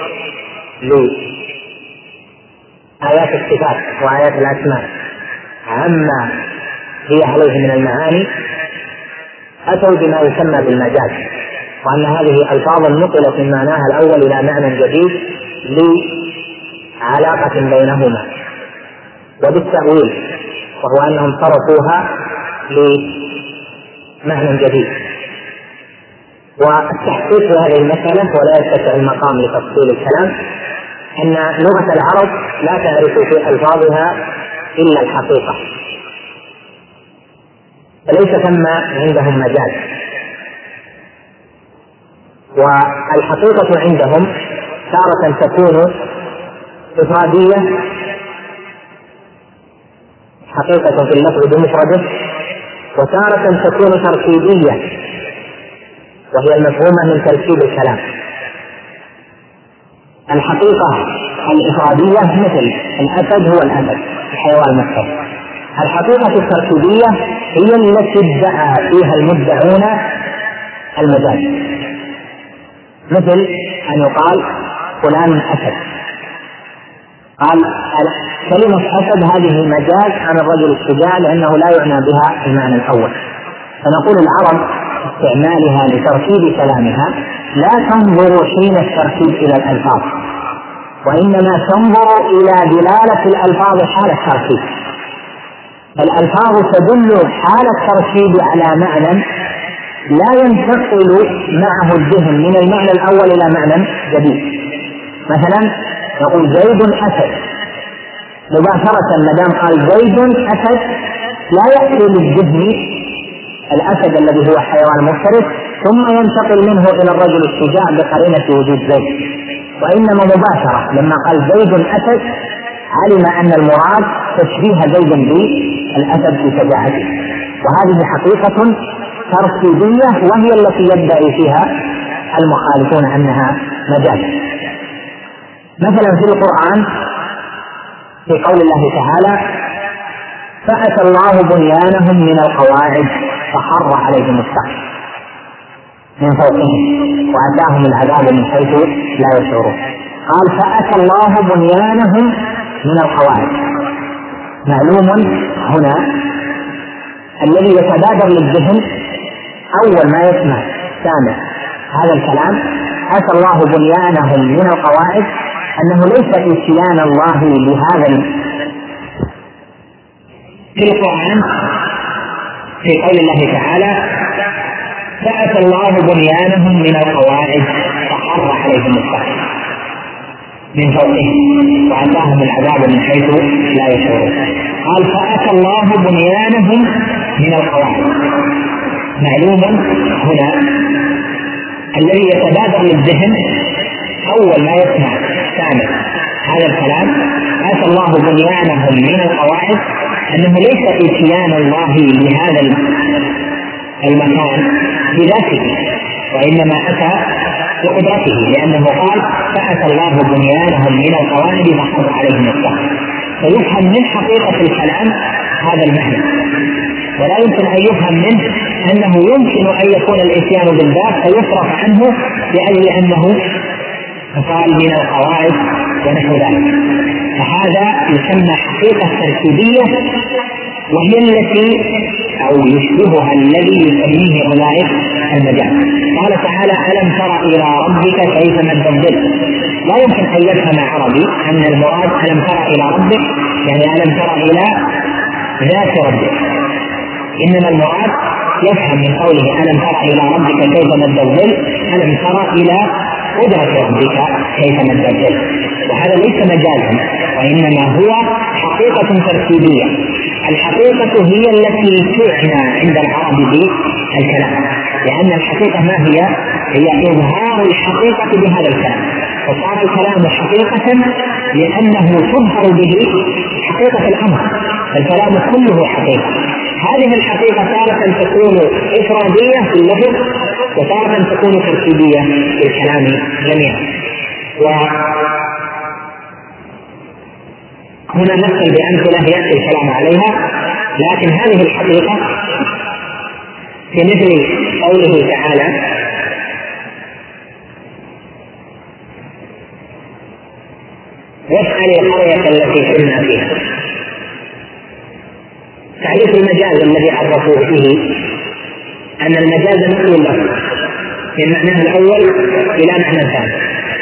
لآيات الصفات وآيات الأسماء عما هي عليه من المعاني، أتوا بما يسمى بالمجاز، وأن هذه ألفاظ نقلت من معناها الأول إلى معنى جديد لعلاقة بينهما، وبالتأويل، وهو أنهم صرفوها لمعنى جديد. والتحقيق في هذه المسألة ولا يتسع المقام لتفصيل الكلام أن لغة العرب لا تعرف في ألفاظها إلا الحقيقة، فليس ثم عندهم مجاز. والحقيقة عندهم تارة تكون إفرادية، حقيقة في اللفظ بمفرده، وتارة تكون تركيبية وهي المفهومة من تركيب الكلام. الحقيقة الإفرادية مثل الأسد هو الأسد، الحيوان المفترس. الحقيقة التركيبية هي التي ادعى فيها المدعون المجاز، مثل أن يقال فلان أسد، قال كلمة أسد هذه مجاز عن الرجل الشجاع لأنه لا يعنى بها المعنى الأول. فنقول العرب استعمالها لتركيب كلامها لا تنظر حين التركيب إلى الألفاظ، وإنما تنظر إلى دلالة الألفاظ حال التركيب. الألفاظ تدل حال التركيب على معنى لا ينتقل معه الذهن من المعنى الأول إلى معنى جديد. مثلا نقول زيد أسد، مباشرة ما دام قال زيد أسد لا يأتي للذهن الأسد الذي هو حيوان مفترس ثم ينتقل منه إلى الرجل الشجاع بقرينة وجود زيد، وإنما مباشرة لما قال زيد أسد علم أن المراد تشبيه زيد بالأسد في شجاعته. وهذه حقيقة تركيبية وهي التي يدعي فيها المخالفون أنها مجاز. مثلا في القرآن في قول الله تعالى فأتى الله بنيانهم من القواعد فخر عليهم السقف من فوقهم وأتاهم العذاب من حيث لا يشعرون. قال فأتى الله بنيانهم من القواعد. معلوم هنا الذي يتبادر للذهن أول ما يسمع سامع هذا الكلام أتى الله بنيانهم من القواعد أنه ليس إتيان الله لهذا في القرآن في قول الله تعالى فأتى الله بنيانهم من القواعد فخر عليهم السقف من فوقهم وأتاهم العذاب من حيث لا يشعرون. قال فأتى الله بنيانهم من القواعد. معلوم هنا الذي يتبادر للذهن أول ما يسمع سامع هذا الكلام أتى الله بنيانهم من القواعد أنه ليس إتيان الله لهذا المكان بذاته، وإنما أتى بقدرته، لأنه قال فأتى الله بنيانهم من القواعد فخر عليهم السقف. فيفهم من حقيقة الكلام هذا المعنى، ولا يمكن أن يفهم منه أنه يمكن أن يكون الإتيان بالباب فيصرف عنه لأجل أنه قال من القواعد ونحو ذلك. فهذا يسمى حقيقة تركيبية وهي التي أو يشبهها الذي يسميه أولئك المجاز. قال تعالى ألم تر إلى ربك كيف مد الظل. لا يمكن أن يفهم عربي أن المراد ألم تر إلى ربك يعني ألم تر إلى ذات ربك، إنما المراد يفهم من قوله ألم تر إلى ربك كيف مد الظل، ألم تر إلى قدرة ربك كيف مد الظل. وهذا ليس مجازا وإنما هو حقيقة تركيبية. الحقيقة هي التي تعنى عند العرب بالكلام، لأن الحقيقة ما هي؟ هي إظهار الحقيقة بهذا الكلام، وصار الكلام حقيقة لأنه تظهر به حقيقة الأمر، الكلام كله حقيقة. هذه الحقيقة تارة تكون إفرادية في اللفظ وتارة تكون تركيبية في الكلام جميعا. وهنا نسأل بأمثلة يأتي الكلام عليها، لكن هذه الحقيقة في مثل قوله تعالى واسأل القرية التي كنا فيها. تعريف المجاز الذي عرفوه فيه أن المجاز نقل اللفظ من معناه الأول إلى معنى ثاني،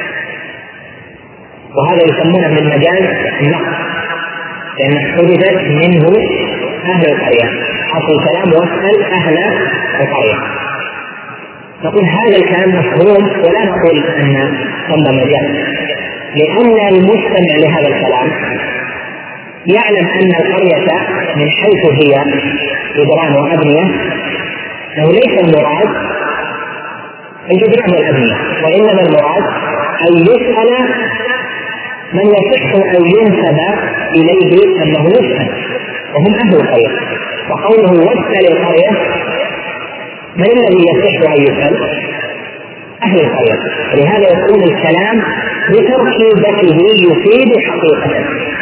وهذا يسمونه بالمجاز النقل، لأن حدثت منه أهل القرية. أصل الكلام واسأل أهل القرية. نقول هذا الكلام مفهوم ولا نقول أن ثم مجاز، لأن المستمع لهذا الكلام يعلم أن القرية من حيث هي جدران وأبنية أنه ليس المراد الجدران والأبنية، وإنما المراد أن يسأل من يصح أن ينسب إليه أنه يسأل، وهم أهل القرية. وقوله واسأل القرية، من الذي يصح أن يسأل؟ أهل القرية. لهذا يكون الكلام بتركيبته يفيد حقيقة،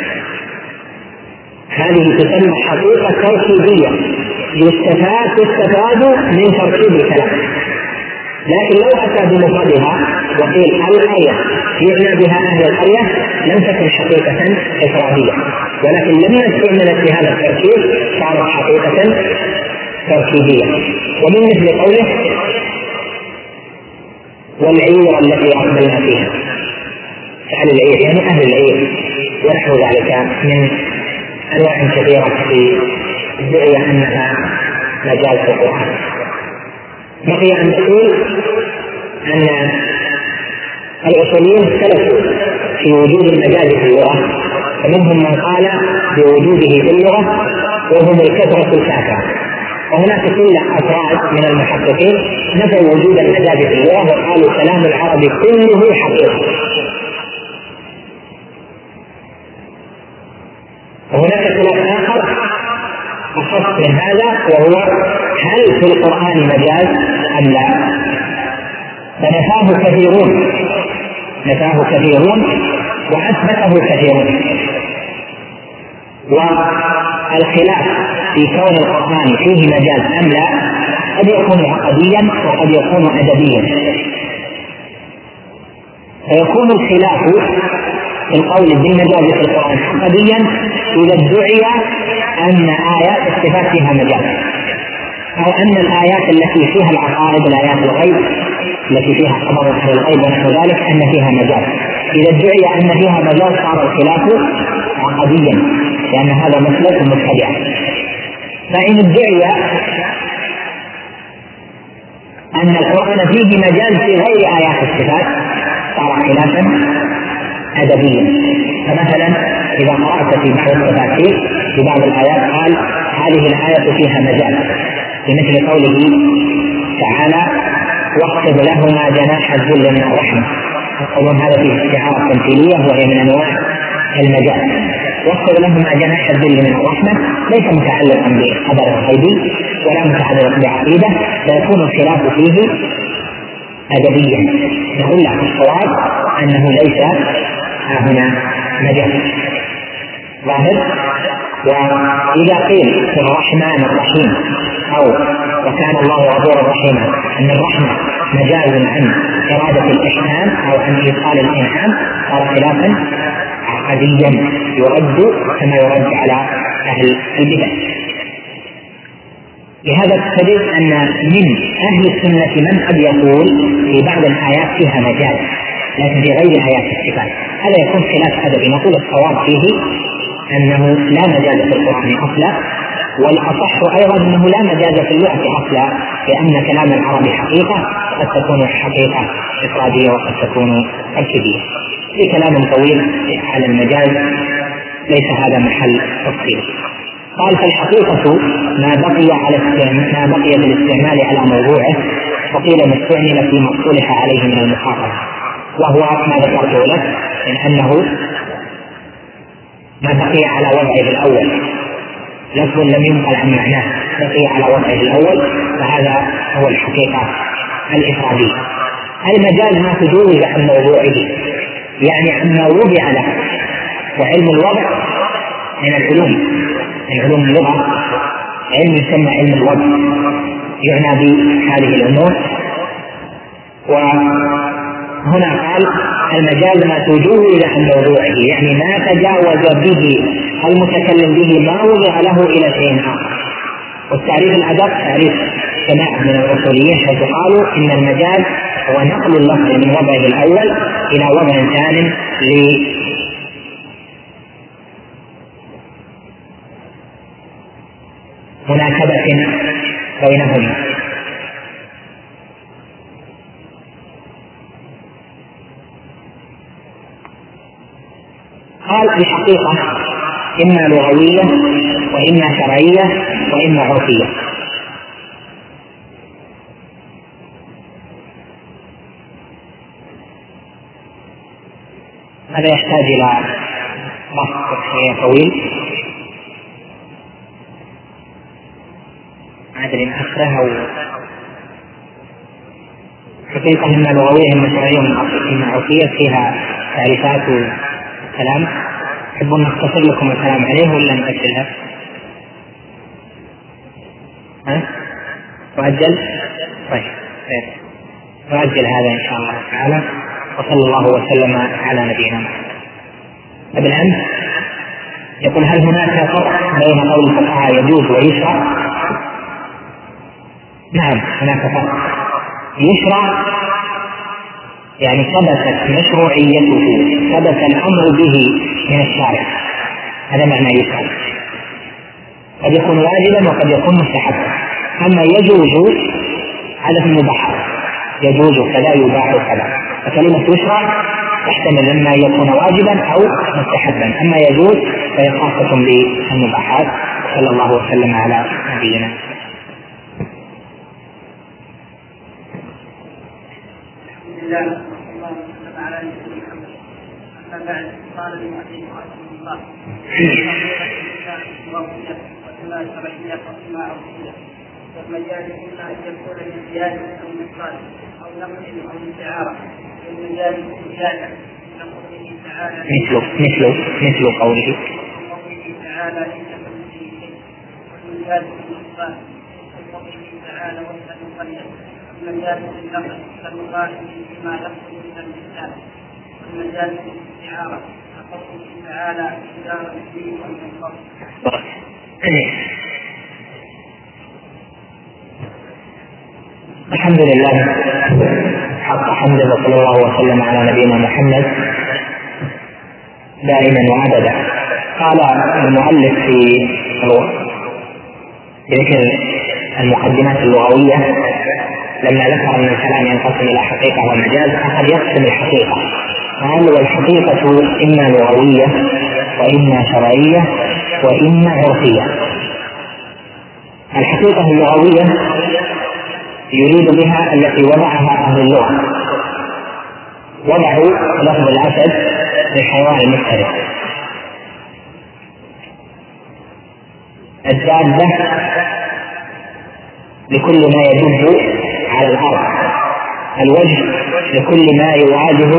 هذه تسمى حقيقة تركيبية تستفاد من تركيب الكلام. لكن لو أتى بمفردها وقيل القرية يعنى بها أهل القرية لم تكن حقيقة إفرادية، ولكن لما استعملت في هذا التركيب صارت حقيقة تركيبية. ومن مثل قوله والعير التي أقبلنا فيها، فعل العير يعني أهل العير ونحو ذلك من أنواع كثيرة في الدعية أنها مجال في القرآن. بقي أن نقول أن الأصوليين اختلفوا في وجود المجاز في اللغة، فمنهم من قال بوجوده في اللغة وهم الكثرة الكافرة، وهناك كل أفراد من المحققين نفوا وجود المجاز في اللغة وقالوا كلام العرب كله حقيقة. وهناك خلاف آخر أخص من هذا، وهو هل في القرآن مجاز أم لا؟ فنفاه كثيرون وأثبته كثيرون. والخلاف في كون القرآن فيه مجاز أم لا قد يكون عقديا وقد يكون أدبيا، فيكون الخلاف في القول بالمجاز في القرآن عقديا إذا ادعي أن آيات الصفات فيها مجاز، أو أن الآيات التي فيها العقائد الآيات الغيب التي فيها خبر عن الغيب ونحو ذلك أن فيها مجاز. إذا ادعي أن فيها مجاز صار الخلاف عقديا، لأن هذا مسلك مبتدع. فإن ادعي أن القرآن فيه مجاز في غير آيات الصفات صار خلافا أدبيا. فمثلا إذا قرأت في بعض التفاسير في بعض الآيات قال هذه الآية فيها مجاز، بمثل قوله تعالى واخفض لهما جناح الذل من الرحمة، يقولون هذا فيه استعارة تمثيلية وهي من أنواع المجاز. واخفض لهما جناح الذل من الرحمة ليس متعلقا بخبر الغيبي ولا متعلق بعقيدة، فيكون الخلاف فيه أدبيا. نقول لك الصواب أنه ليس هنا مجاز ظاهر. وإذا قيل في الرحمن الرحيم أو وكان الله غفورا رحيما أن الرحمة مجاز عن إرادة الإحسان أو عن إيصال الإنعام صار خلافا عقديا يرد كما يرد على أهل البدع. لهذا تجد أن من أهل السنة من قد يقول في بعض الآيات فيها مجاز لكن في غير آيات الصفات، هذا يكون خلاف أدبي. نقول الصواب فيه أنه لا مجاز في القرآن أصلا، والأصح أيضا أنه لا مجاز في اللغة أصلا، لأن كلام العرب حقيقة قد تكون حقيقة إفرادية وقد تكون تركيبية. في كلام طويل على المجاز ليس هذا محل تفصيل. قال فالحقيقة ما بقي بالاستعمال على موضوعه، وقيل ما استعمل في مقصولها عليه من المخاطبة، وهو ما ذكرته لك من أنه ما بقي على وضعه الأول، لفظ لم ينقل عن معناه بقي على وضعه الأول، فهذا هو الحقيقة الإفرادية. المجاز ما تجوز عن موضوعه، يعني عما وضع له، وعلم الوضع من علوم اللغة علم يسمى علم الوضع، يعنى بهذه الأمور. وهنا قال المجاز ما تجوز عن موضوعه، يعني ما تجاوز به المتكلم به ما وضع له إلى شيء آخر. والتعريف الأدق تعريف جماعة من الأصوليين حيث قالوا إن المجاز هو نقل اللفظ من وضعه الأول إلى وضع ثانٍ لمناسبة بينهما. قال الحقيقة إما لغوية وإما شرعية وإما عرفية. هذا يحتاج إلى بحث طويل، ما أدري آخره. أو حقيقة إما لغوية إما شرعية إما عرفية، فيها تعريفات وكلام. تحبون نختصر لكم الكلام عليه ولا نأجلها؟ نؤجل؟ طيب نؤجل هذا إن شاء الله تعالى. وصلى الله وسلم على نبينا محمد. ابن أمس يقول هل هناك فرق بين قول الفقهاء يجوز ويشرع؟ نعم هناك فرق. يشرع يعني ثبتت مشروعيته، ثبت الأمر به من الشارع، هذا معنى يشرع. قد يكون واجبا وقد يكون مستحبا. أما يجوز هذا في المباحات، يجوز كذا يباح كذا، فكلمة يشرع تحتمل إما يكون واجبا أو مستحبا. أما يجوز فهي خاصة بالمباحات. صلى الله وسلم على نبينا. الله على نبينا محمد. أما بعد قال المؤلف رحمه الله وإما شرعية وإما عرفية. والمجاز إما أن يكون للزيادة أو نقصان أو نقل أو استعارة. والمجاز زيادة كقوله تعالى مثل قوله تعالى إن كل شيء. والمجاز نقصان كقوله تعالى واسأل مقلد. والمجاز بالنقل كالمقارن بما لفظ من الإنسان. والمجاز بالاستعارة كقوله تعالى إدارة الدين والمنصب. الحمد لله حق حمده، وصلى الله وسلم على نبينا محمد دائما وابدا. قال المؤلف في ذكر المقدمات اللغوية لما ذكر ان الكلام ينقسم الى حقيقة ومجاز، فقد يقسم الحقيقة. قال والحقيقة اما لغوية واما شرعية واما عرفية. الحقيقة اللغوية يريد بها التي وضعها أهل اللغة، وضعوا لفظ الأسد للحيوان المفترس، الدابة لكل ما يدب على الأرض، الوجه لكل ما يواجه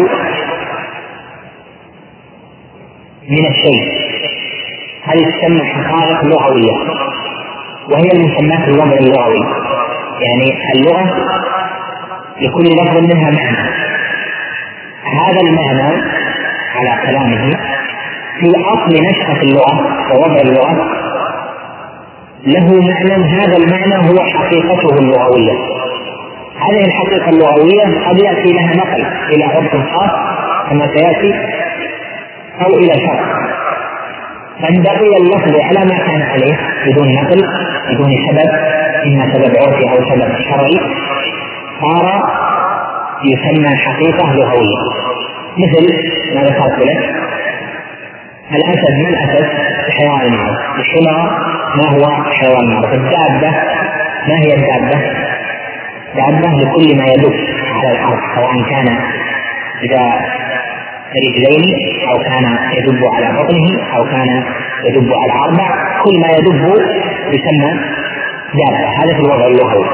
من الشيء. هذه تسمى حقائق لغوية، وهي المسمات الوضع اللغوي. يعني اللغة لكل لفظ منها معنى، هذا المعنى على كلامه في أصل نشأة اللغة ووضع اللغة له معنى، هذا المعنى هو حقيقته اللغوية. هذه الحقيقة اللغوية قد يأتي لها نقل إلى عرف خاص كما سيأتي، أو إلى شرع. فإن بقي اللفظ على ما كان عليه بدون نقل بدون سبب، إما سبب عرفي أو سبب شرعي، صار يسمى حقيقة لغوية. مثل ما ذكرت لك، الأسد ما الأسد؟ حيوان معروف، الحمار ما هو حيوان معروف، الدابة ما هي الدابة؟ دابة لكل ما يدب على الأرض، سواء كان ذا رجلين أو كان يدب على بطنه أو كان يدب على أربع، كل ما يدب يسمى دابة. هذا في الوضع اللغوي.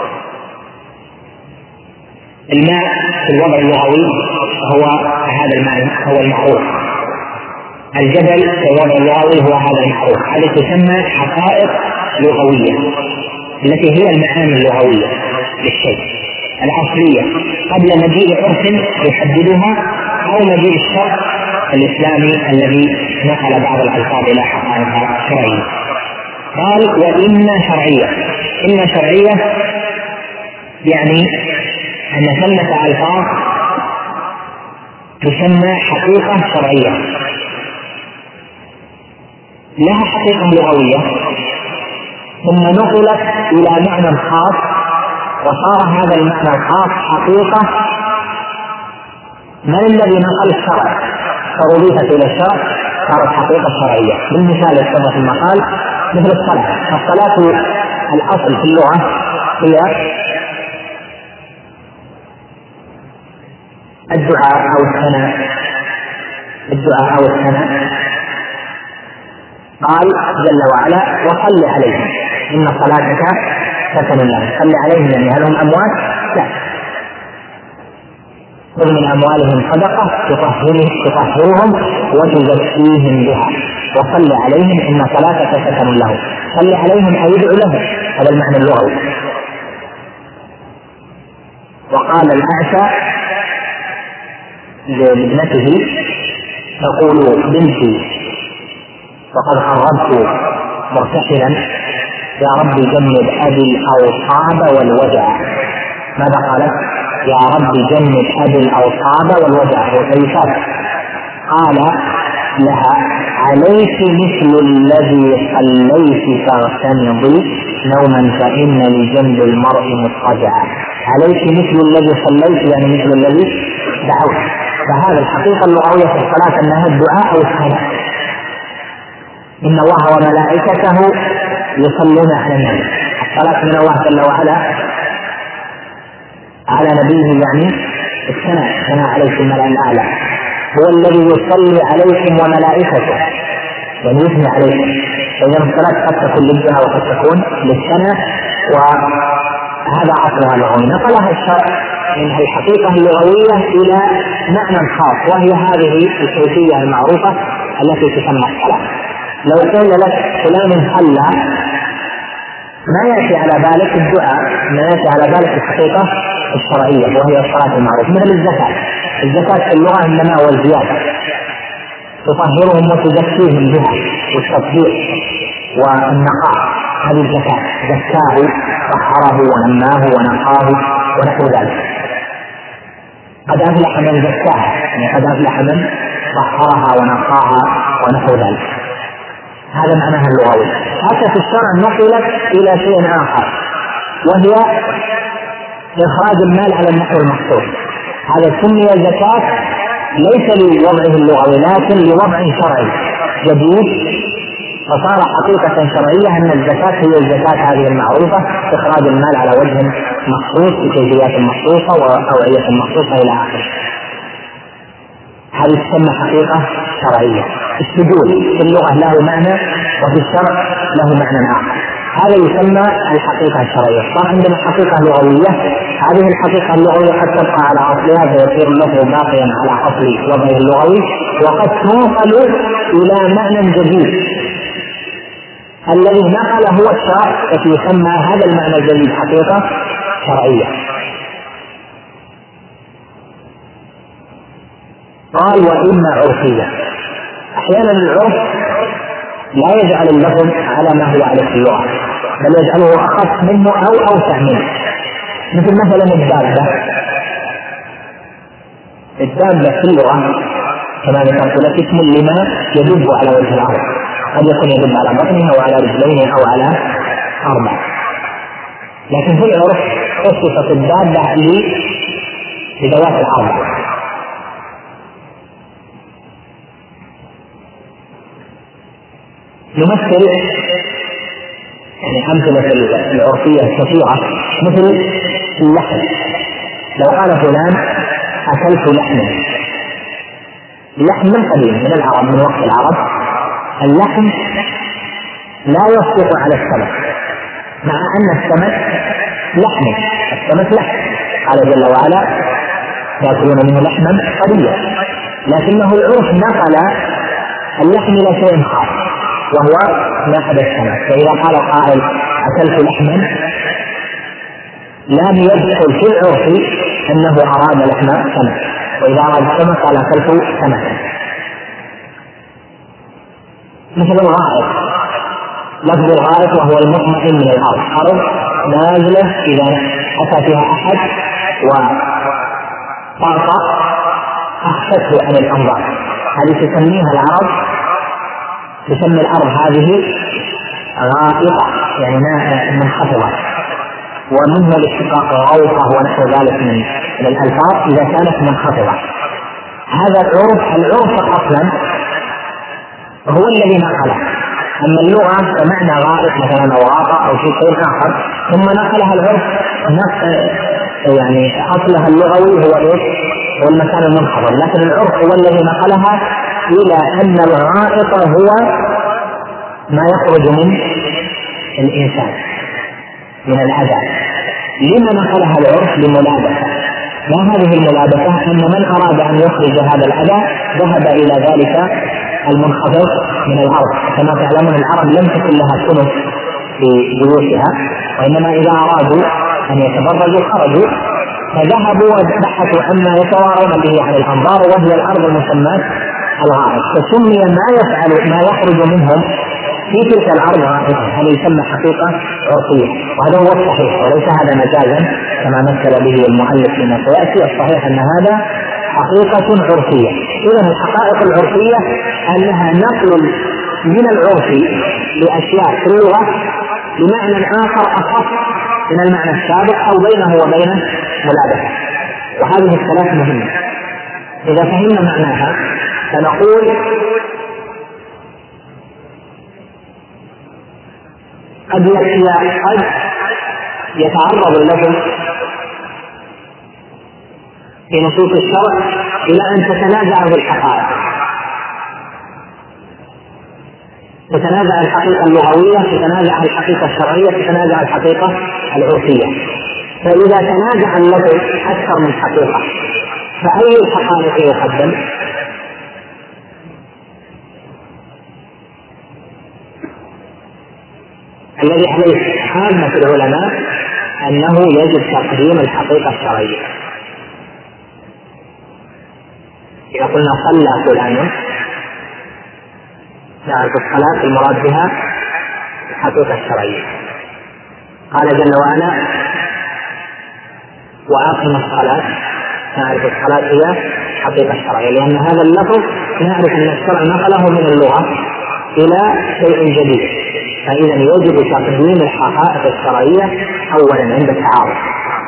الماء في الوضع اللغوي هو هذا الماء هو المعروف، الجبل في الوضع اللغوي هو هذا المعروف. هذه تسمى حقائق لغوية التي هي المعاني اللغوية للشيء الأصلية قبل مجيء عرف يحددها أو مجيء الشرع الإسلامي الذي نقل بعض الألفاظ إلى حقائق شرعية. قال وإن شرعية. إن شرعية يعني أن ثمة ألفاظ تسمى حقيقة شرعية لها حقيقة لغوية ثم نقلت إلى معنى خاص، وصار هذا المعنى الخاص حقيقة. من الذي نقل الشرع فأضيفت إلى الشرع صارت حقيقة شرعية. بالمثال السبب في المقال مثل الصلاة. الصلاة الأصل في اللغة هي الدعاء أو الثناء. قال جل وعلا وصل عليهم إن صلاتك سكن لهم. صل عليهم يعني هل هم أموات؟ لا، خذ من أموالهم صدقة تطهرهم وتزكيهم بها وصل عليهم إن صلاتك سكن لهم. صل عليهم أي ادعو لهم، هذا المعنى اللغوي. وقال الأعشى لابنته تقول بنتي وقد قربت مرتحلا يا رب جنب أبي الأوصاب والوجع. ماذا قالت؟ يا رب جنب أبي الأوصاب والوجع وكيفات. قال لها عليك مثل الذي صليت فاغتنضي نوما فإن لجنب المرء مضطجعا. عليك مثل الذي صليت يعني مثل الذي دعوت. فهذا الحقيقة اللغوية في الصلاة أنها الدعاء أو الصلاة. إن الله وملائكته يصلون على النبي. الصلاة من الله جل وعلا على نبيه يعني الثناء عليه في الملأ الأعلى. هو الذي يصلي عليكم وملائكته يعني يثني عليكم. فإذا الصلاة قد تكون للدعاء وقد تكون للثناء، وهذا أصلها اللغوي. نقلها الشرع من الحقيقة اللغوية إلى معنى خاص، وهي هذه الكيفية المعروفة التي تسمى الصلاة. لو قيل لك فلان صلى ما يأتي على بالك الدعاء، ما يأتي على بالك الحقيقة الشرعية وهي الصلاة المعروفة. مثل الزكاة في اللغة النماء والزيادة، تطهرهم وتزكيهم بها والتطهير والنقاء. هذه الزكاة زكاه طهره ونماه ونقاه ونحو ذلك. قد أفلح من زكاها يعني قد أفلح من طهرها ونقاها ونحو ذلك. هذا معناها اللغوي. حتى في الشرع نقلت إلى شيء آخر وهي إخراج المال على النحو المقصود. هذا سمي زكاة ليس لوضعه اللغوي لكن لوضع شرعي جديد، فصار حقيقة شرعية أن الزكاة هي الزكاة هذه المعروفة، إخراج المال على وجه مخصوص بكيفيات مخصوصة وأوعية مخصوصة إلى آخره. هذه تسمى حقيقة شرعية. السجود في اللغة له معنى وفي الشرع له معنى آخر. هذا يسمى الحقيقة الشرعية. صار عندنا حقيقة لغوية، هذه الحقيقة اللغوية قد تبقى على أصلها فيصير اللفظ باقيا على أصل وضعه اللغوي، وقد تنقل إلى معنى جديد الذي نقل هو الشرع، فيسمى هذا المعنى الجديد حقيقة شرعية. قال وإما عرفية. أحيانا العرف لا يجعل اللفظ على ما هو عليه في اللغة، بل يجعله أخف منه أو أوسع منه. مثل مثلا الدابة في اللغة كما ذكرت لك اسم لما يدب على وجه الأرض. قد يكون يدل على بطنه أو على رجلين أو على 4. لكن في العرف خصصت الدابة لذوات الأربع. نمثل يعني أمثلة العرفية كثيرة، مثل اللحم. لو قال فلان أكلت لحما، اللحم من قديم من العرب، من وقت العرب اللحم لا يصدق على السمك، مع أن السمك لحم، السمك لحم، قال جل وعلا يأكلون منه لحما طريا، لكنه العرف نقل اللحم إلى شيء خاص وهو ناحب السمك. فإذا قال قائل أكلت لحما لم يدخل في العرف أنه أراد لحم سمك، وإذا أراد سمك قال أكلت سمكا. مثل الغائط، لفظ الغائط وهو المطمئن من الأرض، أرض نازلة إذا أتى فيها أحد وطاقة أخفته عن الأنظار، هذه تسميها العرب، تسمي الأرض هذه غائطة يعني منخفضة، ومنها الاشتقاق غوطة ونحو ذلك من الألفاظ إذا كانت منخفضة. هذا العرف أصلا هو الذي نقله، أما اللغة فمعنى غائط مثلا أو غاطة أو شيء آخر، ثم نقلها العرف يعني أصلها اللغوي هو هو المكان المنخفض، لكن العرف هو الذي نقلها إلى أن الغائط هو ما يخرج من الإنسان من الأذى. لما نقلها العرف؟ لملابسة. ما هذه الملابسة؟ أن من أراد أن يخرج هذا الأذى ذهب إلى ذلك المنخفض من الأرض. كما تعلمون العرب لم تكن لها كنف في بيوتها، وإنما إذا أرادوا أن يتبرجوا خرجوا، فذهبوا وبحثوا عما يتوارون به عن الأنظار، وهي الأرض المسمى الغائط، فسمي ما يخرج منهم في تلك الأرض غائطا. هذا يسمى حقيقة عرفية، وهذا هو الصحيح، وليس هذا مجازا كما مثل به المؤلف فيما سيأتي. الصحيح أن هذا حقيقة عرفية. إذن الحقائق العرفية أنها نقل من العرف لأشياء في اللغة بمعنى آخر أخف من المعنى السابق أو بينه وبينه ملابسة، وهذه الثلاث مهمة. إذا فهمنا معناها فنقول قد يتعرض اللفظ في نصوص الشرع إلى أن تتنازعه الحقائق، تتنازع الحقيقة اللغوية، تتنازع الحقيقة الشرعية، تتنازع الحقيقة العرفية. فإذا تنازع اللفظ أكثر من حقيقة فأي الحقائق يقدم؟ الذي عليه عامة العلماء أنه يجب تقديم الحقيقة الشرعية. إذا قلنا صلى فلان نعرف الصلاة المراد بها الحقيقة الشرعية. قال جل وعلا وأقم الصلاة، نعرف الصلاة هي الحقيقة الشرعية، لأن هذا اللفظ نعرف أن الشرع نقله من اللغة إلى شيء جديد، فإذا يجب تقديم الحقائق الشرعية أولا عند التعارض.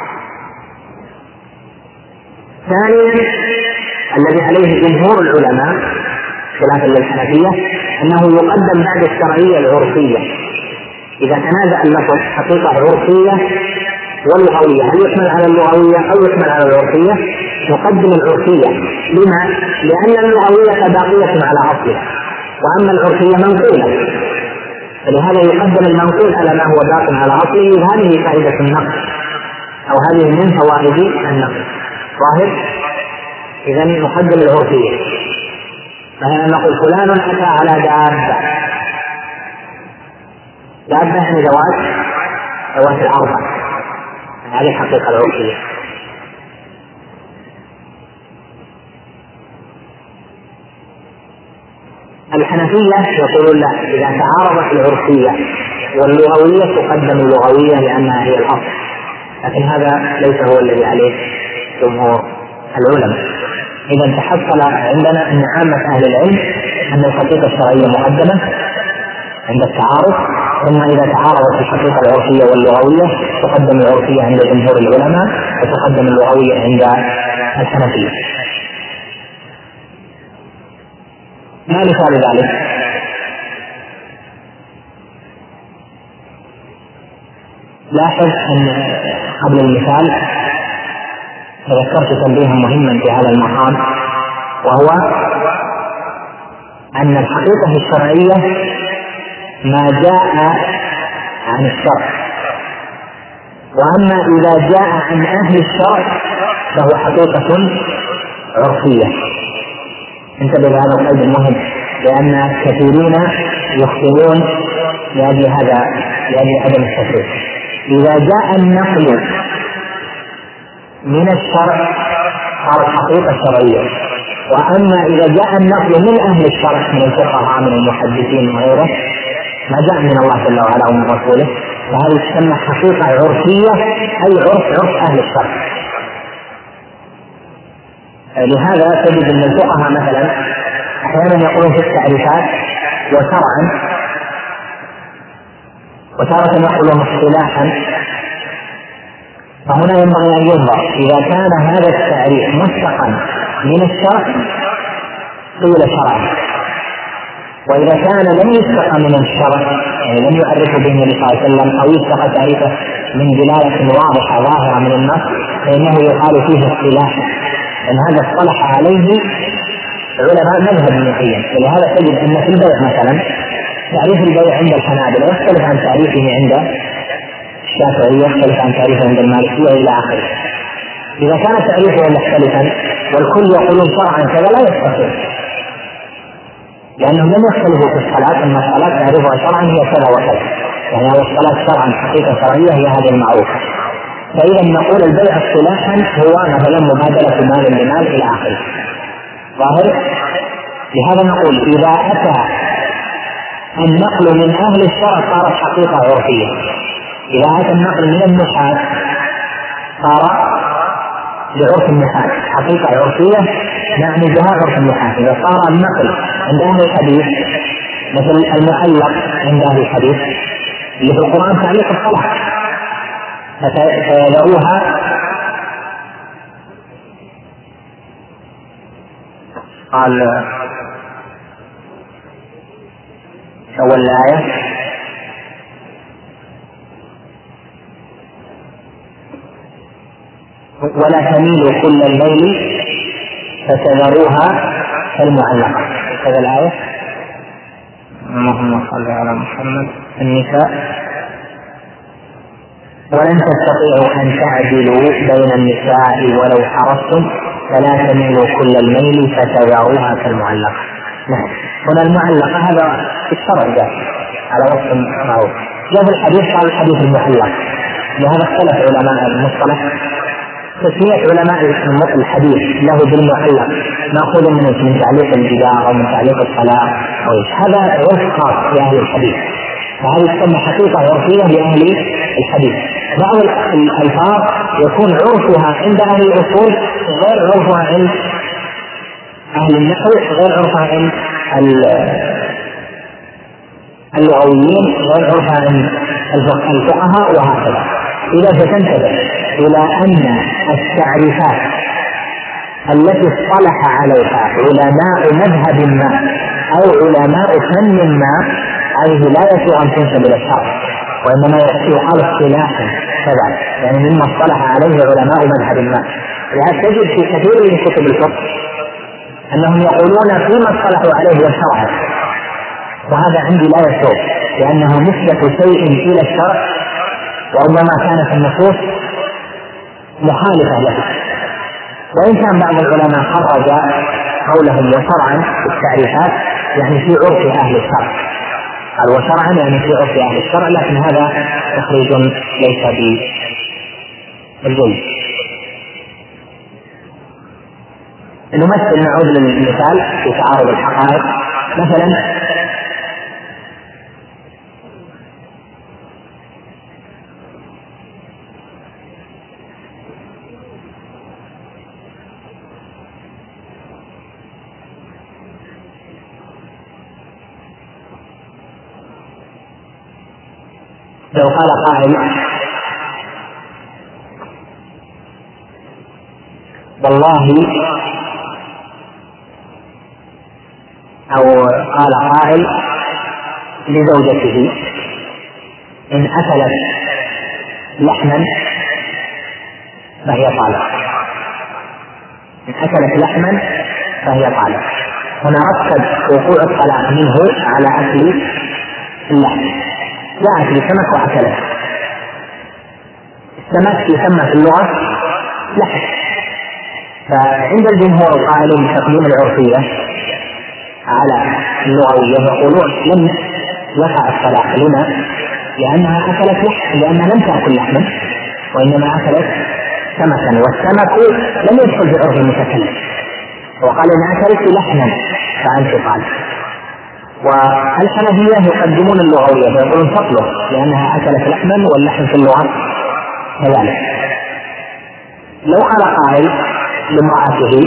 ثانيا الذي عليه جمهور العلماء خلافا للحنفية أنه يقدم بعد الشرعية العرفية. إذا تنازع اللفظ حقيقة عرفية واللغوية، هل يحمل على اللغوية أو يحمل على العرفية؟ نقدم العرفية. لما؟ لأن اللغوية باقية على أصلها، وأما العرفية منقولة، فلهذا يقدم المنقول على ما هو باق على أصله. هذه فائدة النقل، أو هذه من فوائد النقل. ظاهر؟ إذا نقدم العرفية. مثلا نقول فلان أتى على دابة يعني ذوات الأربع، هذه الحقيقة العرفية. الحنفية يقولون لا، إذا تعارضت العرفية واللغوية تقدم اللغوية لأنها هي الأصل، لكن هذا ليس هو الذي عليه جمهور العلماء. إذا تحصل عندنا أن عامة أهل العلم أن الحقيقة الشرعية مقدمة عند التعارض، ثم إذا تعارضت الحقيقة العرفية واللغوية تقدم العرفية عند جمهور العلماء وتقدم اللغوية عند الحنفية. ما مثال ذلك؟ لاحظ أن قبل المثال ذكرت تنبيها مهما في هذا المقام، وهو أن الحقيقة الشرعية ما جاء عن الشرع، وأما إذا جاء عن أهل الشرع فهو حقيقة عرفية. انتبه لهذا القيد المهم، لأن كثيرين يخطئون لأجل عدم التفريق. إذا جاء النقل من الشرع صار حقيقة شرعية، وأما إذا جاء النقل من أهل الشرع من الفقهاء من المحدثين وغيره ما جاء من الله جل وعلا ومن رسوله فهذه تسمى حقيقة عرفية، أي عرف أهل الشرع. لهذا تجد أن الفقهاء مثلا أحيانا يقولون في التعريفات وشرعا، وتارة يقولون اصطلاحا، فهنا ينبغي أن ينظر إذا كان هذا التعريف مشتقا من الشرع قيل شرعا، وإذا كان لم يشتق من الشرع يعني لم يعرفه به النبي صلى الله عليه وسلم أو يشتق تعريفه من دلالة واضحة ظاهرة من النص فإنه يقال فيه اصطلاحا، أن هذا اصطلح عليه علماء مذهب معين. ولهذا تجد أن في البيع مثلا تعريف البيع عند الحنابلة يختلف عن تعريفه عند الشافعية، يختلف عن تعريفه عند المالكية إلى آخره. إذا كان تعريفه مختلفا والكل يقولون شرعا كذا لا يستطيع، لأنهم لم يختلفوا في الصلاة، أن الصلاة تعرفها شرعا هي كذا وكذا، يعني هذا الصلاة شرعا حقيقة شرعية هي هذه المعروفة. فإذا نقول البيع اصطلاحا هو مثلا مبادلة مال بمال إلى آخره ظاهر. لهذا نقول إذا أتى النقل من أهل الشرع صارت حقيقة عرفية، إذا أتى النقل من النحاة صار بعرف النحاة حقيقة عرفية نعني بها عرف النحاة. إذا صار النقل عند أهل الحديث مثل المعلق عند أهل الحديث اللي في القرآن تعليق الصلاة فيدعوها قال أول الآية ولا تميلوا كل الليل فتذروها كالمعلقة، هذا الآية. اللهم صل على محمد. النساء ولن تستطيعوا أن تعدلوا بين النساء ولو حرصتم فلا تميلوا كل الميل فتذروها كالمعلقة. نعم، هنا المعلقة هذا في الشرع جاء على وصف معروف، جاء في الحديث قال الحديث المعلق. لهذا اختلف علماء المصطلح، تسمية علماء الحديث له بالمعلق مأخوذ من تعليق الجدار أو من تعليق الصلاة أو هذا عرف خاص لأهل الحديث، فهذه تسمى حقيقة عرفية لأهل الحديث. بعض الألفاظ يكون عرفها عند أهل الأصول غير عرفها عند أهل النحو، غير عرفها عند اللغويين، غير عرفها عند الفقهاء وهكذا. إذا فتنتبه إلى أن التعريفات التي اصطلح عليها علماء مذهب ما أو علماء فن ما هذه لا يسوء أن تنسب إلى الشرع، وإنما يقال اصطلاحا كذا يعني مما اصطلح عليه علماء مذهب ما. لهذا تجد في كثير من كتب الفقه أنهم يقولون فيما اصطلحوا عليه والشرع، وهذا عندي لا يسوء لأنه نسبة شيء إلى الشرع وربما كانت النصوص مخالفة له. وإن كان بعض العلماء خرج قولهم وشرعا في التعريفات يعني في عرف أهل الشرع، قال وشرعا يعني في عرف أهل الشرع، لكن هذا تخريج ليس بالجيد. نمثل نعود للمثال في تعارض الحقائق. مثلا لو قال قائل والله، أو قال قائل لزوجته إن أكلت لحما فهي طالق، إن أكلت لحما فهي طالق. هنا ركز وقوع الطلاق منه على أكل اللحم. جاءت بسمك وأكلت. السمك يسمى في اللغة لحم، فعند الجمهور القائلين بتقديم العرفية على اللغوية يقولون لم يقع الطلاق. لما؟ لأنها أكلت لحم، لأنها لم تأكل لحما وإنما أكلت سمكا، والسمك لم يدخل في عرف المتكلم، وقال إن أكلت لحما فأنت طالق. والحنفية يقدمون اللغوية فيقولون تطلق لأنها أكلت لحما، واللحم في اللغة كذلك. لو قال قائل لامرأته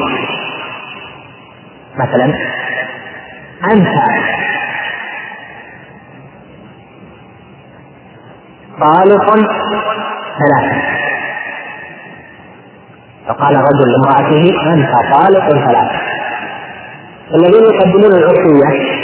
مثلا أنت طالق ثلاثة، فقال الرجل لامرأته أنت طالق ثلاثة، الذين يقدمون العرفية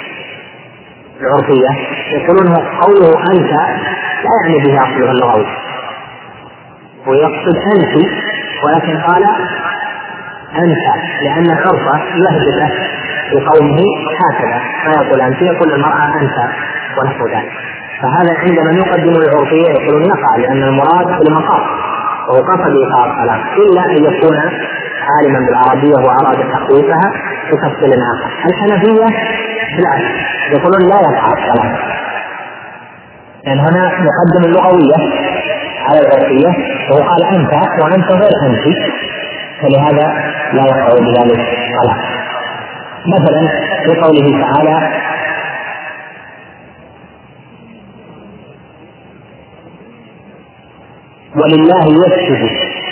يقولون قوله أنت لا يعني به أصله اللغوي، ويقصد أنت، ولكن قال أنت لأن عرفه يهدف لقومه هكذا، ما يقول أنت، يقول المرأة أنت ونحو ذلك. فهذا عندما يقدم العرفية يقولون يقع، لأن المراد بالمقام وهو قصد إيقاع الطلاق، إلا أن يكون عالما بالعربية وأراد تخويفها بتفصيل آخر. الحنفية بالعكس يقولون لا يقع الطلاق، لأن هنا يقدم اللغوية على العرفية، وهو قال أنت وأنت غير أنت، فلهذا لا يقع بذلك الطلاق. مثلا في قوله تعالى ولله يسجد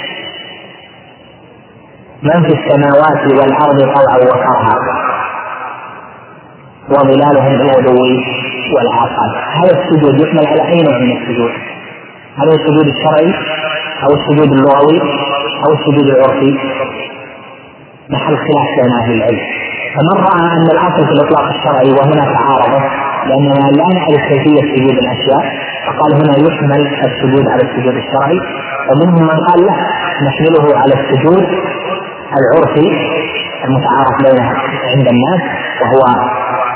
من في السماوات والأرض طوعا وكرها وظلالهم بالغدو والآصال. هذا السجود يحمل على أي نوع من السجود؟ هل هو السجود الشرعي أو السجود اللغوي أو السجود العرفي؟ محل خلاف بين أهل العلم. فمن رأى أن الأصل في الإطلاق الشرعي وهنا تعارض لأننا لا نعرف كيفية سجود الأشياء، فقال هنا يحمل السجود على السجود الشرعي، ومنهم من قال لا نحمله على السجود العرفي المتعارف بينه عند الناس، وهو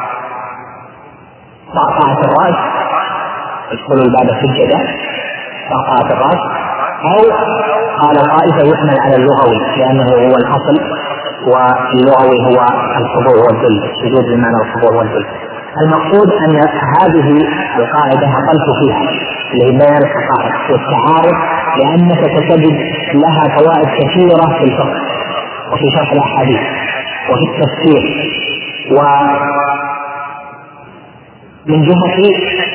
طاعة الرأس، ادخلوا الباب سجدا طاعة الرأس، أو قال طائفة يحمل على اللغوي لأنه هو الأصل، واللغوي هو الخضوع والذل، السجود بمعنى الخضوع والذل. المقصود أن هذه القاعدة أقلت فيها لبيان الحقائق والتعارف، لأنك ستجد لها فوائد كثيرة في الفقه وفي شرح الأحاديث وفي التفسير. ومن جهة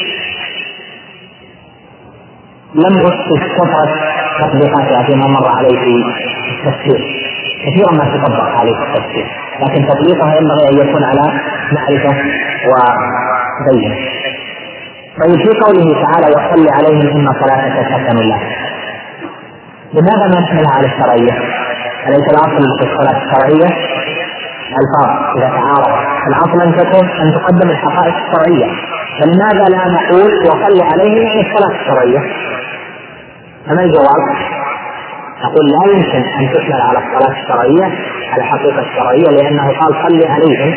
لم أسس كثرة تطبيقاتها فيما مر عليه في التفسير، كثيرا ما تطبق عليه في التفسير، لكن تطبيقها ينبغي أن يكون على معرفة وبينة. طيب في قوله تعالى وصل عليهم إن صلاتك سكن لهم، لماذا ما نحملها على الشرعية؟ أليس الأصل في الصلاة الشرعية الفرض إذا تعارض؟ الأصل أن تكون أن تقدم الحقائق الشرعية، فلماذا لا نقول وصل عليهم يعني الصلاة الشرعية؟ فما الجواب؟ نقول لا يمكن أن تحمل على الصلاة الشرعية على الحقيقة الشرعية، لأنه قال صل عليهم،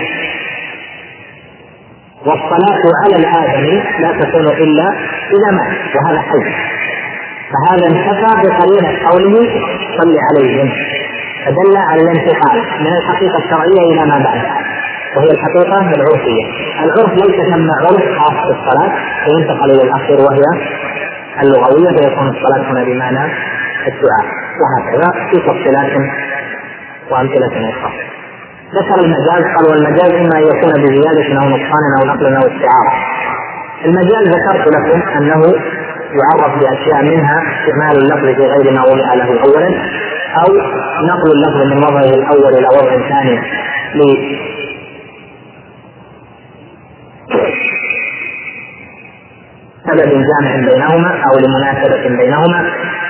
والصلاة على الآدمي لا تكون إلا إذا مات، وهذا حي، فهذا انتفى بقرينة قوله صل عليهم، فدل على الانتقال من الحقيقة الشرعية إلى ما بعدها، وهي الحقيقة العرفية. العرف ليس ثم عرف خاص بالصلاة وينتقل إلى الأخير وهي اللغوية، فيكون الصلاة هنا بمعنى الدعاء، وهكذا في تفصيلات وأمثلة أخرى. ذكر المجاز، قال والمجاز إما أن يكون بزيادة أو نقصان أو نقل أو استعارة. المجاز ذكرت لكم أنه يعرف بأشياء منها استعمال اللفظ في غير ما وضع له أولا، أو نقل اللفظ من وضعه الأول إلى وضع ثاني لسبب جامع بينهما أو لمناسبة بينهما.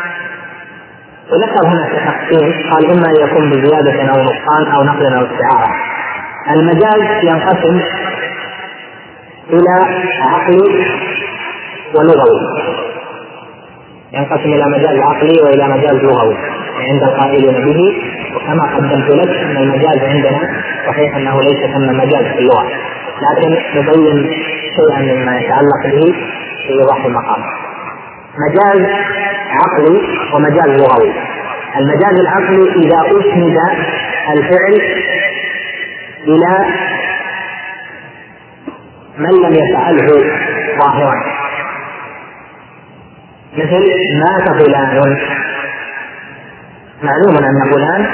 وذكر هنا تقسيم، قال إما أن يكون بزيادة أو نقصان أو نقل أو استعارة. المجاز ينقسم إلى عقلي ولغوي، ينقسم إلى مجاز عقلي وإلى مجاز لغوي عند القائلين به. وكما قدمت لك أن المجاز عندنا صحيح أنه ليس ثم مجاز في اللغة، لكن نبين شيئا مما يتعلق به في إيضاح المقام. مجاز عقلي ومجاز لغوي. المجاز العقلي إذا أسند الفعل إلى من لم يفعله ظاهرا، مثل مات فلان، معلوم أن فلان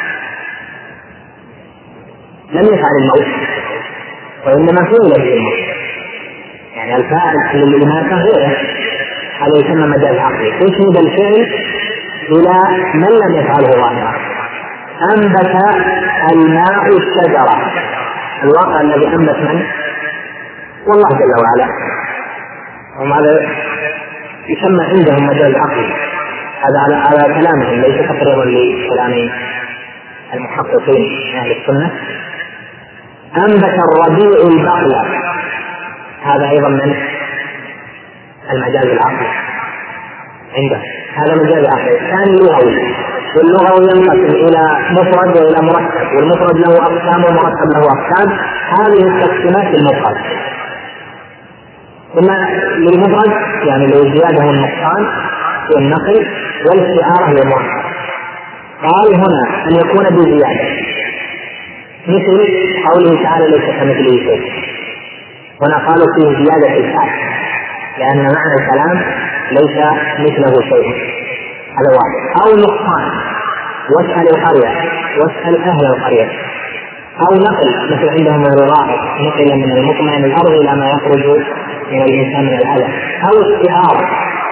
لم يفعل الموت وإنما فعل به الموت، يعني الفاعل الذي مات غيره، هذا يسمى مجاز عقلي. أسند الفعل إلى من لم يفعله ظاهرا. أنبت الماء الشجرة، الواقع الذي أنبت من؟ والله جل وعلا. وهذا يسمى عندهم مجاز عقلي، هذا على كلامهم ليس تقريرا لكلام المحققين أهل السنة. أنبت الربيع البقلة، هذا أيضا من المجاز العقلي عنده، هذا مجاز عقلي. الثاني لغوي، واللغوي ينقسم إلى مفرد وإلى مركب، والمفرد له أقسام والمركب له أقسام. هذه التقسيمات المفرد، إما للمفرد يعني للزيادة والنقصان والنقل، والاستعارة للمركب. قال هنا أن يكون بزيادة، مثل قوله تعالى ليس كمثله شيء، هنا قالوا فيه زيادة الكاف لأن معنى الكلام ليس مثله شيء، هذا واحد. أو نقصان، واسأل القرية، واسأل أهل القرية. أو نقل، مثل عندهم الرغائب، نقل من المطمئن الأرض إلى ما يخرج من الإنسان من الأذى. أو استعارة،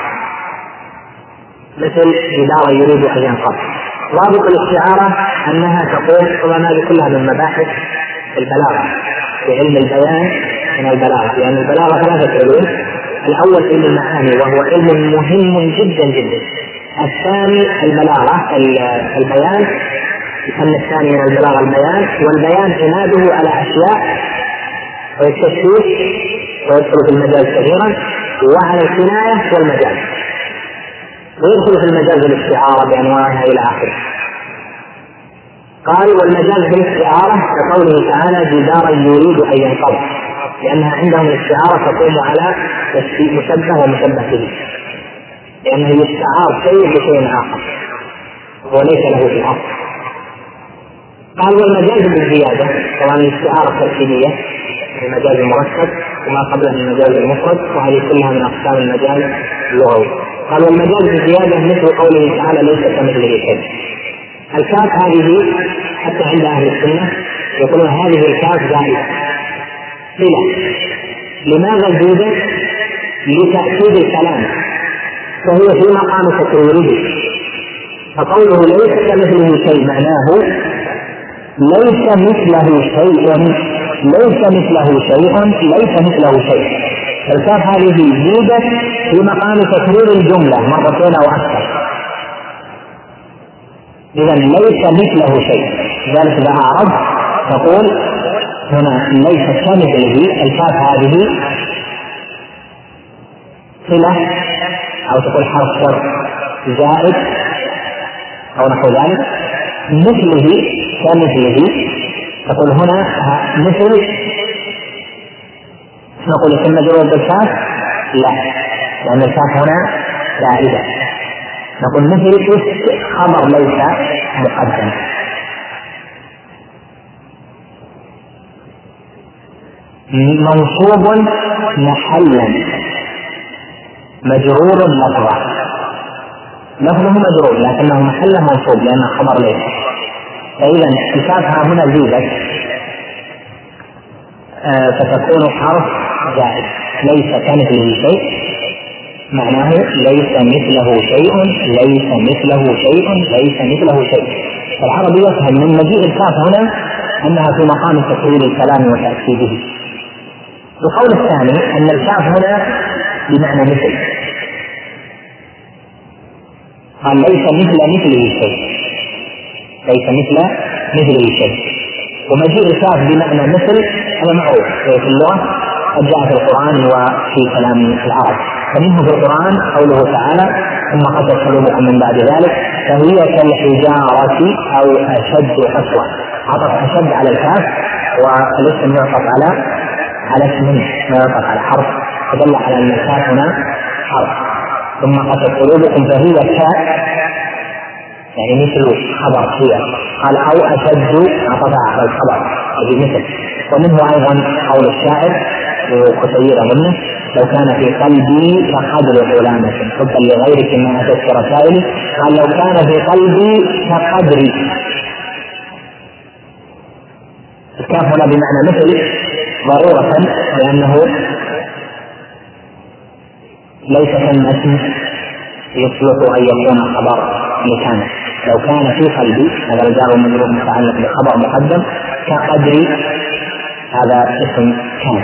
مثل جدار يريد أن ينقض. رابط الاستعارة أنها تقوم، طبعا هذه كلها من مباحث البلاغة في علم البيان من البلاغة، لأن البلاغة ثلاثة علوم. الأول علم المعاني وهو علم مهم جدا جدا. الثاني البلاغة البيان، الفن الثاني من البلاغة البيان، والبيان عناده على أشياء ويكتشف ويدخل في المجاز كثيرا، وعلى الكناية والمجاز، ويدخل في المجاز الاستعارة بأنواعها إلى آخره. قال والمجاز بالاستعارة كقوله تعالى جدارا يريد أن ينقض، لأنها عندهم الاستعارة تقوم على مشبه ومشبه به، لأنه يستعار شيء بشيء آخر وليس له في الأصل. قال والمجاز بالزيادة، طبعا الاستعارة تركيبية، المجاز المركب وما قبله من المجاز المفرد، وهذه كلها من أقسام المجاز اللغوي. قال والمجاز بالزيادة مثل قوله تعالى ليس كمثله شيء. الكاف هذه حتى عند أهل السنة يقولون هذه الكاف زائدة صلة. لماذا زيدت؟ لتأكيد الكلام، فهي في مقام تكريره. فقوله ليس كمثله شيء معناه ليس مثله شيء، ليس مثله شيء، ليس مثله شيء. الكاف هذه زيدت في مقام تكرير الجملة مرتين أو أكثر. إذا ليس مثله شيء، ذلك إذا أعرض تقول هنا ليس كمثله، الكاف هذه صلة، أو تقول حرف شرط زائد أو نحو ذلك. مثله كمثله تقول هنا مثل، نقول ثم جواب بالكاف لا، لأن الكاف هنا زائدة. نقول مثل خبر ليس مقدم. منصوب محلا مجرور لفظا، لفظه مجرور لكنه محله منصوب لأنه خبر ليس. فإذا الكاف هنا زيدت فتكون حرف زائد. ليس كمثله شيء معناه ليس مثله شيء، ليس مثله شيء، ليس مثله شيء. فالعربي يفهم من مجيء الكاف هنا أنها في مقام تكرير الكلام وتأكيده. القول الثاني أن الكاف هنا بمعنى مثل، قال ليس مثله شيء، ليس مثله شيء. ومجيء شاف بمعنى مثل هذا معروف في اللغة، قد جاء في القرآن وفي كلام العرب. فمنه في القرآن قوله تعالى ثم قست قلوبكم من بعد ذلك فهي كالحجارة أو أشد قسوة. عطف أشد على الكاف والاسم يعطف على اسم ما يعطف على حرف، فدل على أن الكاف هنا حرف. ثم قست قلوبكم فهي يعني مثل خبر هي، قال أو أشد عطفها على الخبر بمثل. ومنه أيضا قول الشاعر وكثير منه لو كان في قلبي كقدر علامة حبا لغيرك ما أتت رسائلي، قال لو كان في قلبي كقدري. الكاف هنا بمعنى مثل ضرورة لأنه ليس ثم اسم يصلح أن يكون خبر مكانه. لو كان في قلبي هذا الجار والمجرور متعلق بخبر مقدم، كقدري هذا اسم كان.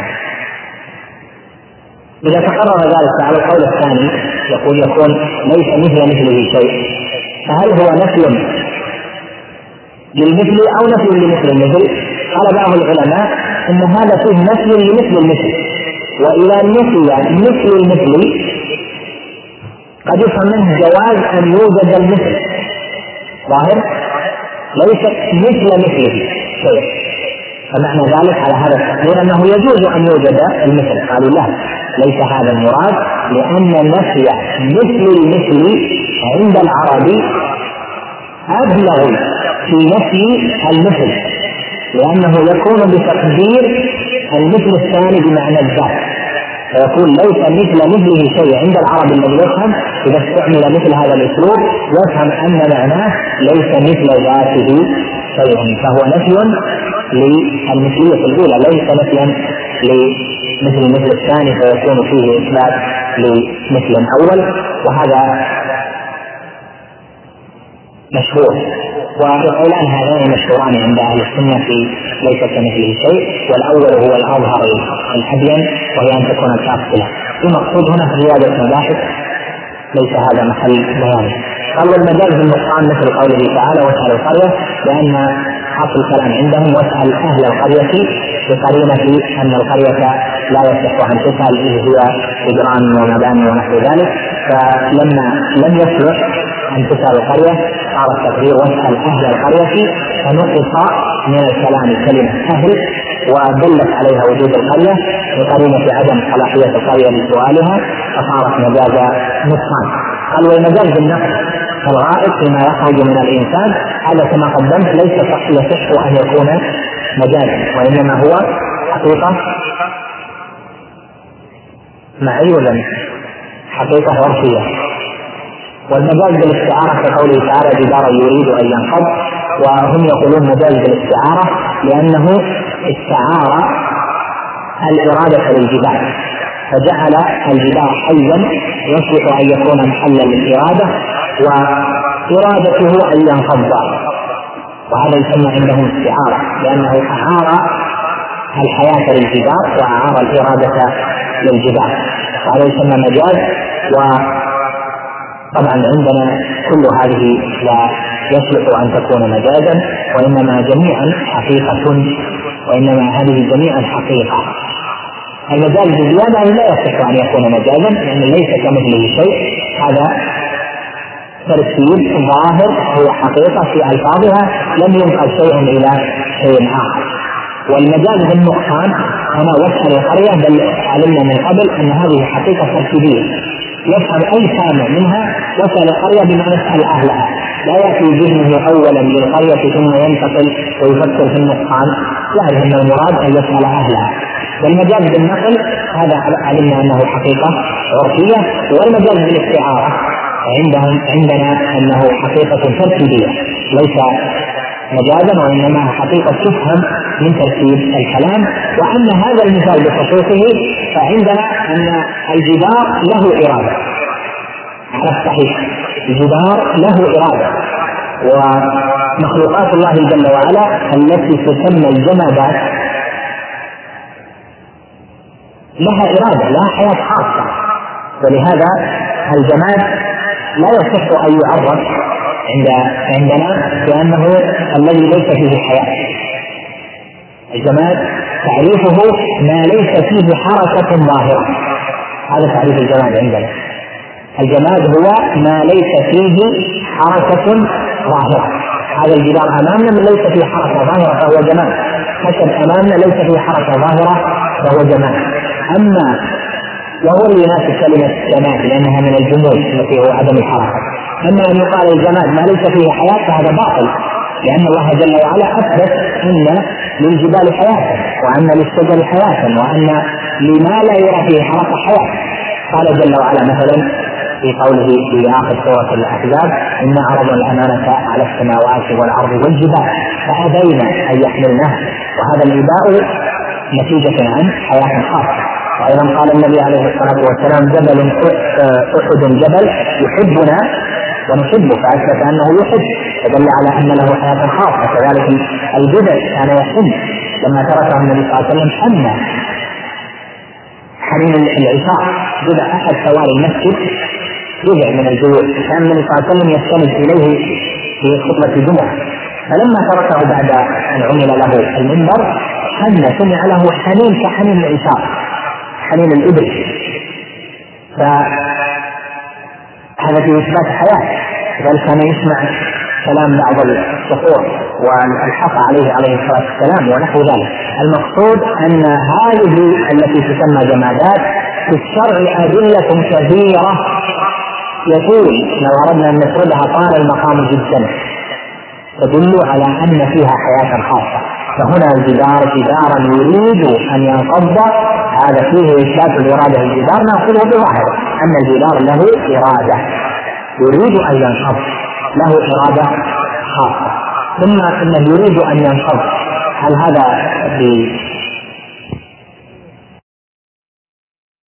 إذا تقرر ذلك على القول الثاني يقول يكون ليس مثله شيء، فهل هو نفي للمثل أو نفي لمثل المثل؟ قال بعض العلماء إن هذا فيه نفي لمثل المثل، وإذا نفي مثل المثل قد يفهم منه جواز أن يوجد المثل، ظاهر ليس مثله شيء. فمعنى ذلك على هذا التقدير أنه يجوز أن يوجد المثل. قالوا لا، ليس هذا المراد، لأن نفي مثل المثل عند العرب أبلغ في نفي المثل، لأنه يكون بتقدير المثل الثاني بمعنى الذات، فيقول ليس مثله شيء عند العرب الذي يفهم إذا استعمل مثل هذا الأسلوب يفهم أن معناه ليس مثل ذاته شيء، فهو نفي للمثلية الأولى ليس نفيا لمثل المثل الثاني، فيكون فيه إثبات لمثل أول، وهذا مشهور. والقولان هذان مشهوران عند أهل السنة في ليس كمثله شيء، والأول هو الأظهر الأبين وهي أن تكون الكافة. المقصود هنا في رياضة مباحث ليس هذا محل بيانه. قال المجاز بالنقصان مثل قوله تعالى واسأل القرية، لأن حاصل الكلام عندهم واسأل أهل القرية بقرينة أن القرية لا يصح أن تسأل إذ هي إجرام ومباني ونحو ذلك، فلما لم يصلح أن تسأل القرية صار التقدير واسأل أهل القرية، فنقص من الكلام كلمة أهل ودلت عليها وجود القرية بقرينة عدم صلاحية القرية لسؤالها، فصارت مجاز نقصان. قال والمجاز بالنقص الغائب فيما يخرج من الإنسان، هذا كما قدمت ليس يصح أن يكون مجازا، وإنما هو حقيقة معي ولا حقيقة عرفية. والمجاز بالاستعارة كقوله تعالى جدارا يريد أن ينقض، وهم يقولون مجاز بالاستعارة لأنه استعار الإرادة للجدار، فجعل الجدار حيا يصلح أن يكون محلا للإرادة وإرادته أن ينقض، وهذا يسمى عندهم استعارة لأنه أعار الحياة للجدار وأعار الإرادة للجدار، وهذا يسمى مجاز. وطبعا عندنا كل هذه لا يصلح أن تكون مجازا، وإنما جميعا حقيقة، وإنما هذه جميعا حقيقة. المجاز بزيادة لا يصح أن يكون مجازا لأن ليس كمثله شيء، هذا ترتيب ظاهر هو حقيقة في ألفاظها لم ينقل شيء إلى شيء آخر. والمجاز بالنقصان هنا واسأل القرية، بل علمنا من قبل أن هذه حقيقة ترتيبية يفهم أي سامع منها واسأل القرية بما نسأل أهلها، لا يأتي ذهنه أولا للقرية ثم ينتقل ويفكر في النقصان، يعرف أن المراد أن يسأل أهلها. والمجاز بالنقل هذا علمنا أنه حقيقة عرفية. والمجاز بالاستعارة عندنا أنه حقيقة ترتيبية ليس مجازا، وإنما حقيقة تفهم من ترتيب الكلام. وأن هذا المثال بخصوصه فعندنا أن الجدار له إرادة على الصحيح، الجدار له إرادة، ومخلوقات الله جل وعلا التي تسمى الجمادات لها إرادة، لها حياة خاصة، ولهذا الجماد لا يصح أن يعرف عندنا بأنه الذي ليس فيه حياة. الجماد تعريفه ما ليس فيه حركة ظاهرة، هذا تعريف الجماد عندنا. الجماد هو ما ليس فيه حركة ظاهرة. هذا الجدار أمامنا من ليس فيه حركة ظاهرة فهو جماد، خشب أمامنا ليس فيه حركة ظاهرة فهو جماد. أما وهو اللي يناسب كلمة جماد لأنها من الجمود التي هو عدم الحركة. أما أن يقال الجماد ما ليس فيه حياة فهذا باطل، لأن الله جل وعلا أثبت أن للجبال حياة وأن للشجر حياة وأن لما لا يرى فيه حركة حياة. قال جل وعلا مثلا في قوله في آخر سورة الأحزاب: إنا عرضنا الأمانة على السماوات والأرض والجبال فأبين أن يحملنها. وهذا الإباء نتيجة عن حياة خاصة. وأيضا قال النبي عليه الصلاة والسلام: جبل أحد جبل يحبنا ونحبه، فأثبت أنه يحب فدل على أن له حياة خاصة. كذلك الجبل كان يحب لما تركه النبي صلى الله عليه وسلم حنين العشاء. جزء أحد ثواني المسجد جزء من الجيوع كان النبي صلى الله عليه وسلم يستند إليه في خطبة الجمعة، فلما تركه بعد أن عمل له المنبر سمع له حنين كحنين العشاء، حنين الإبل. فهذا في إثبات حياة. ذلك كان يسمع كلام بعض الصقور والحق عليه الصلاة والسلام ونحو ذلك. المقصود أن هذه التي تسمى جمادات في الشرع أدلة كثيرة يقول لو أردنا أن نسردها طال المقام جدا تدل على أن فيها حياة خاصة. فهنا الجدار جدارا يريد أن ينقض، هذا فيه إثبات الإرادة. الجدار نأخذه بظاهره أن الجدار له إرادة يريد أن ينقض، له إرادة خاصة. ثم أنه يريد أن ينقض، هل هذا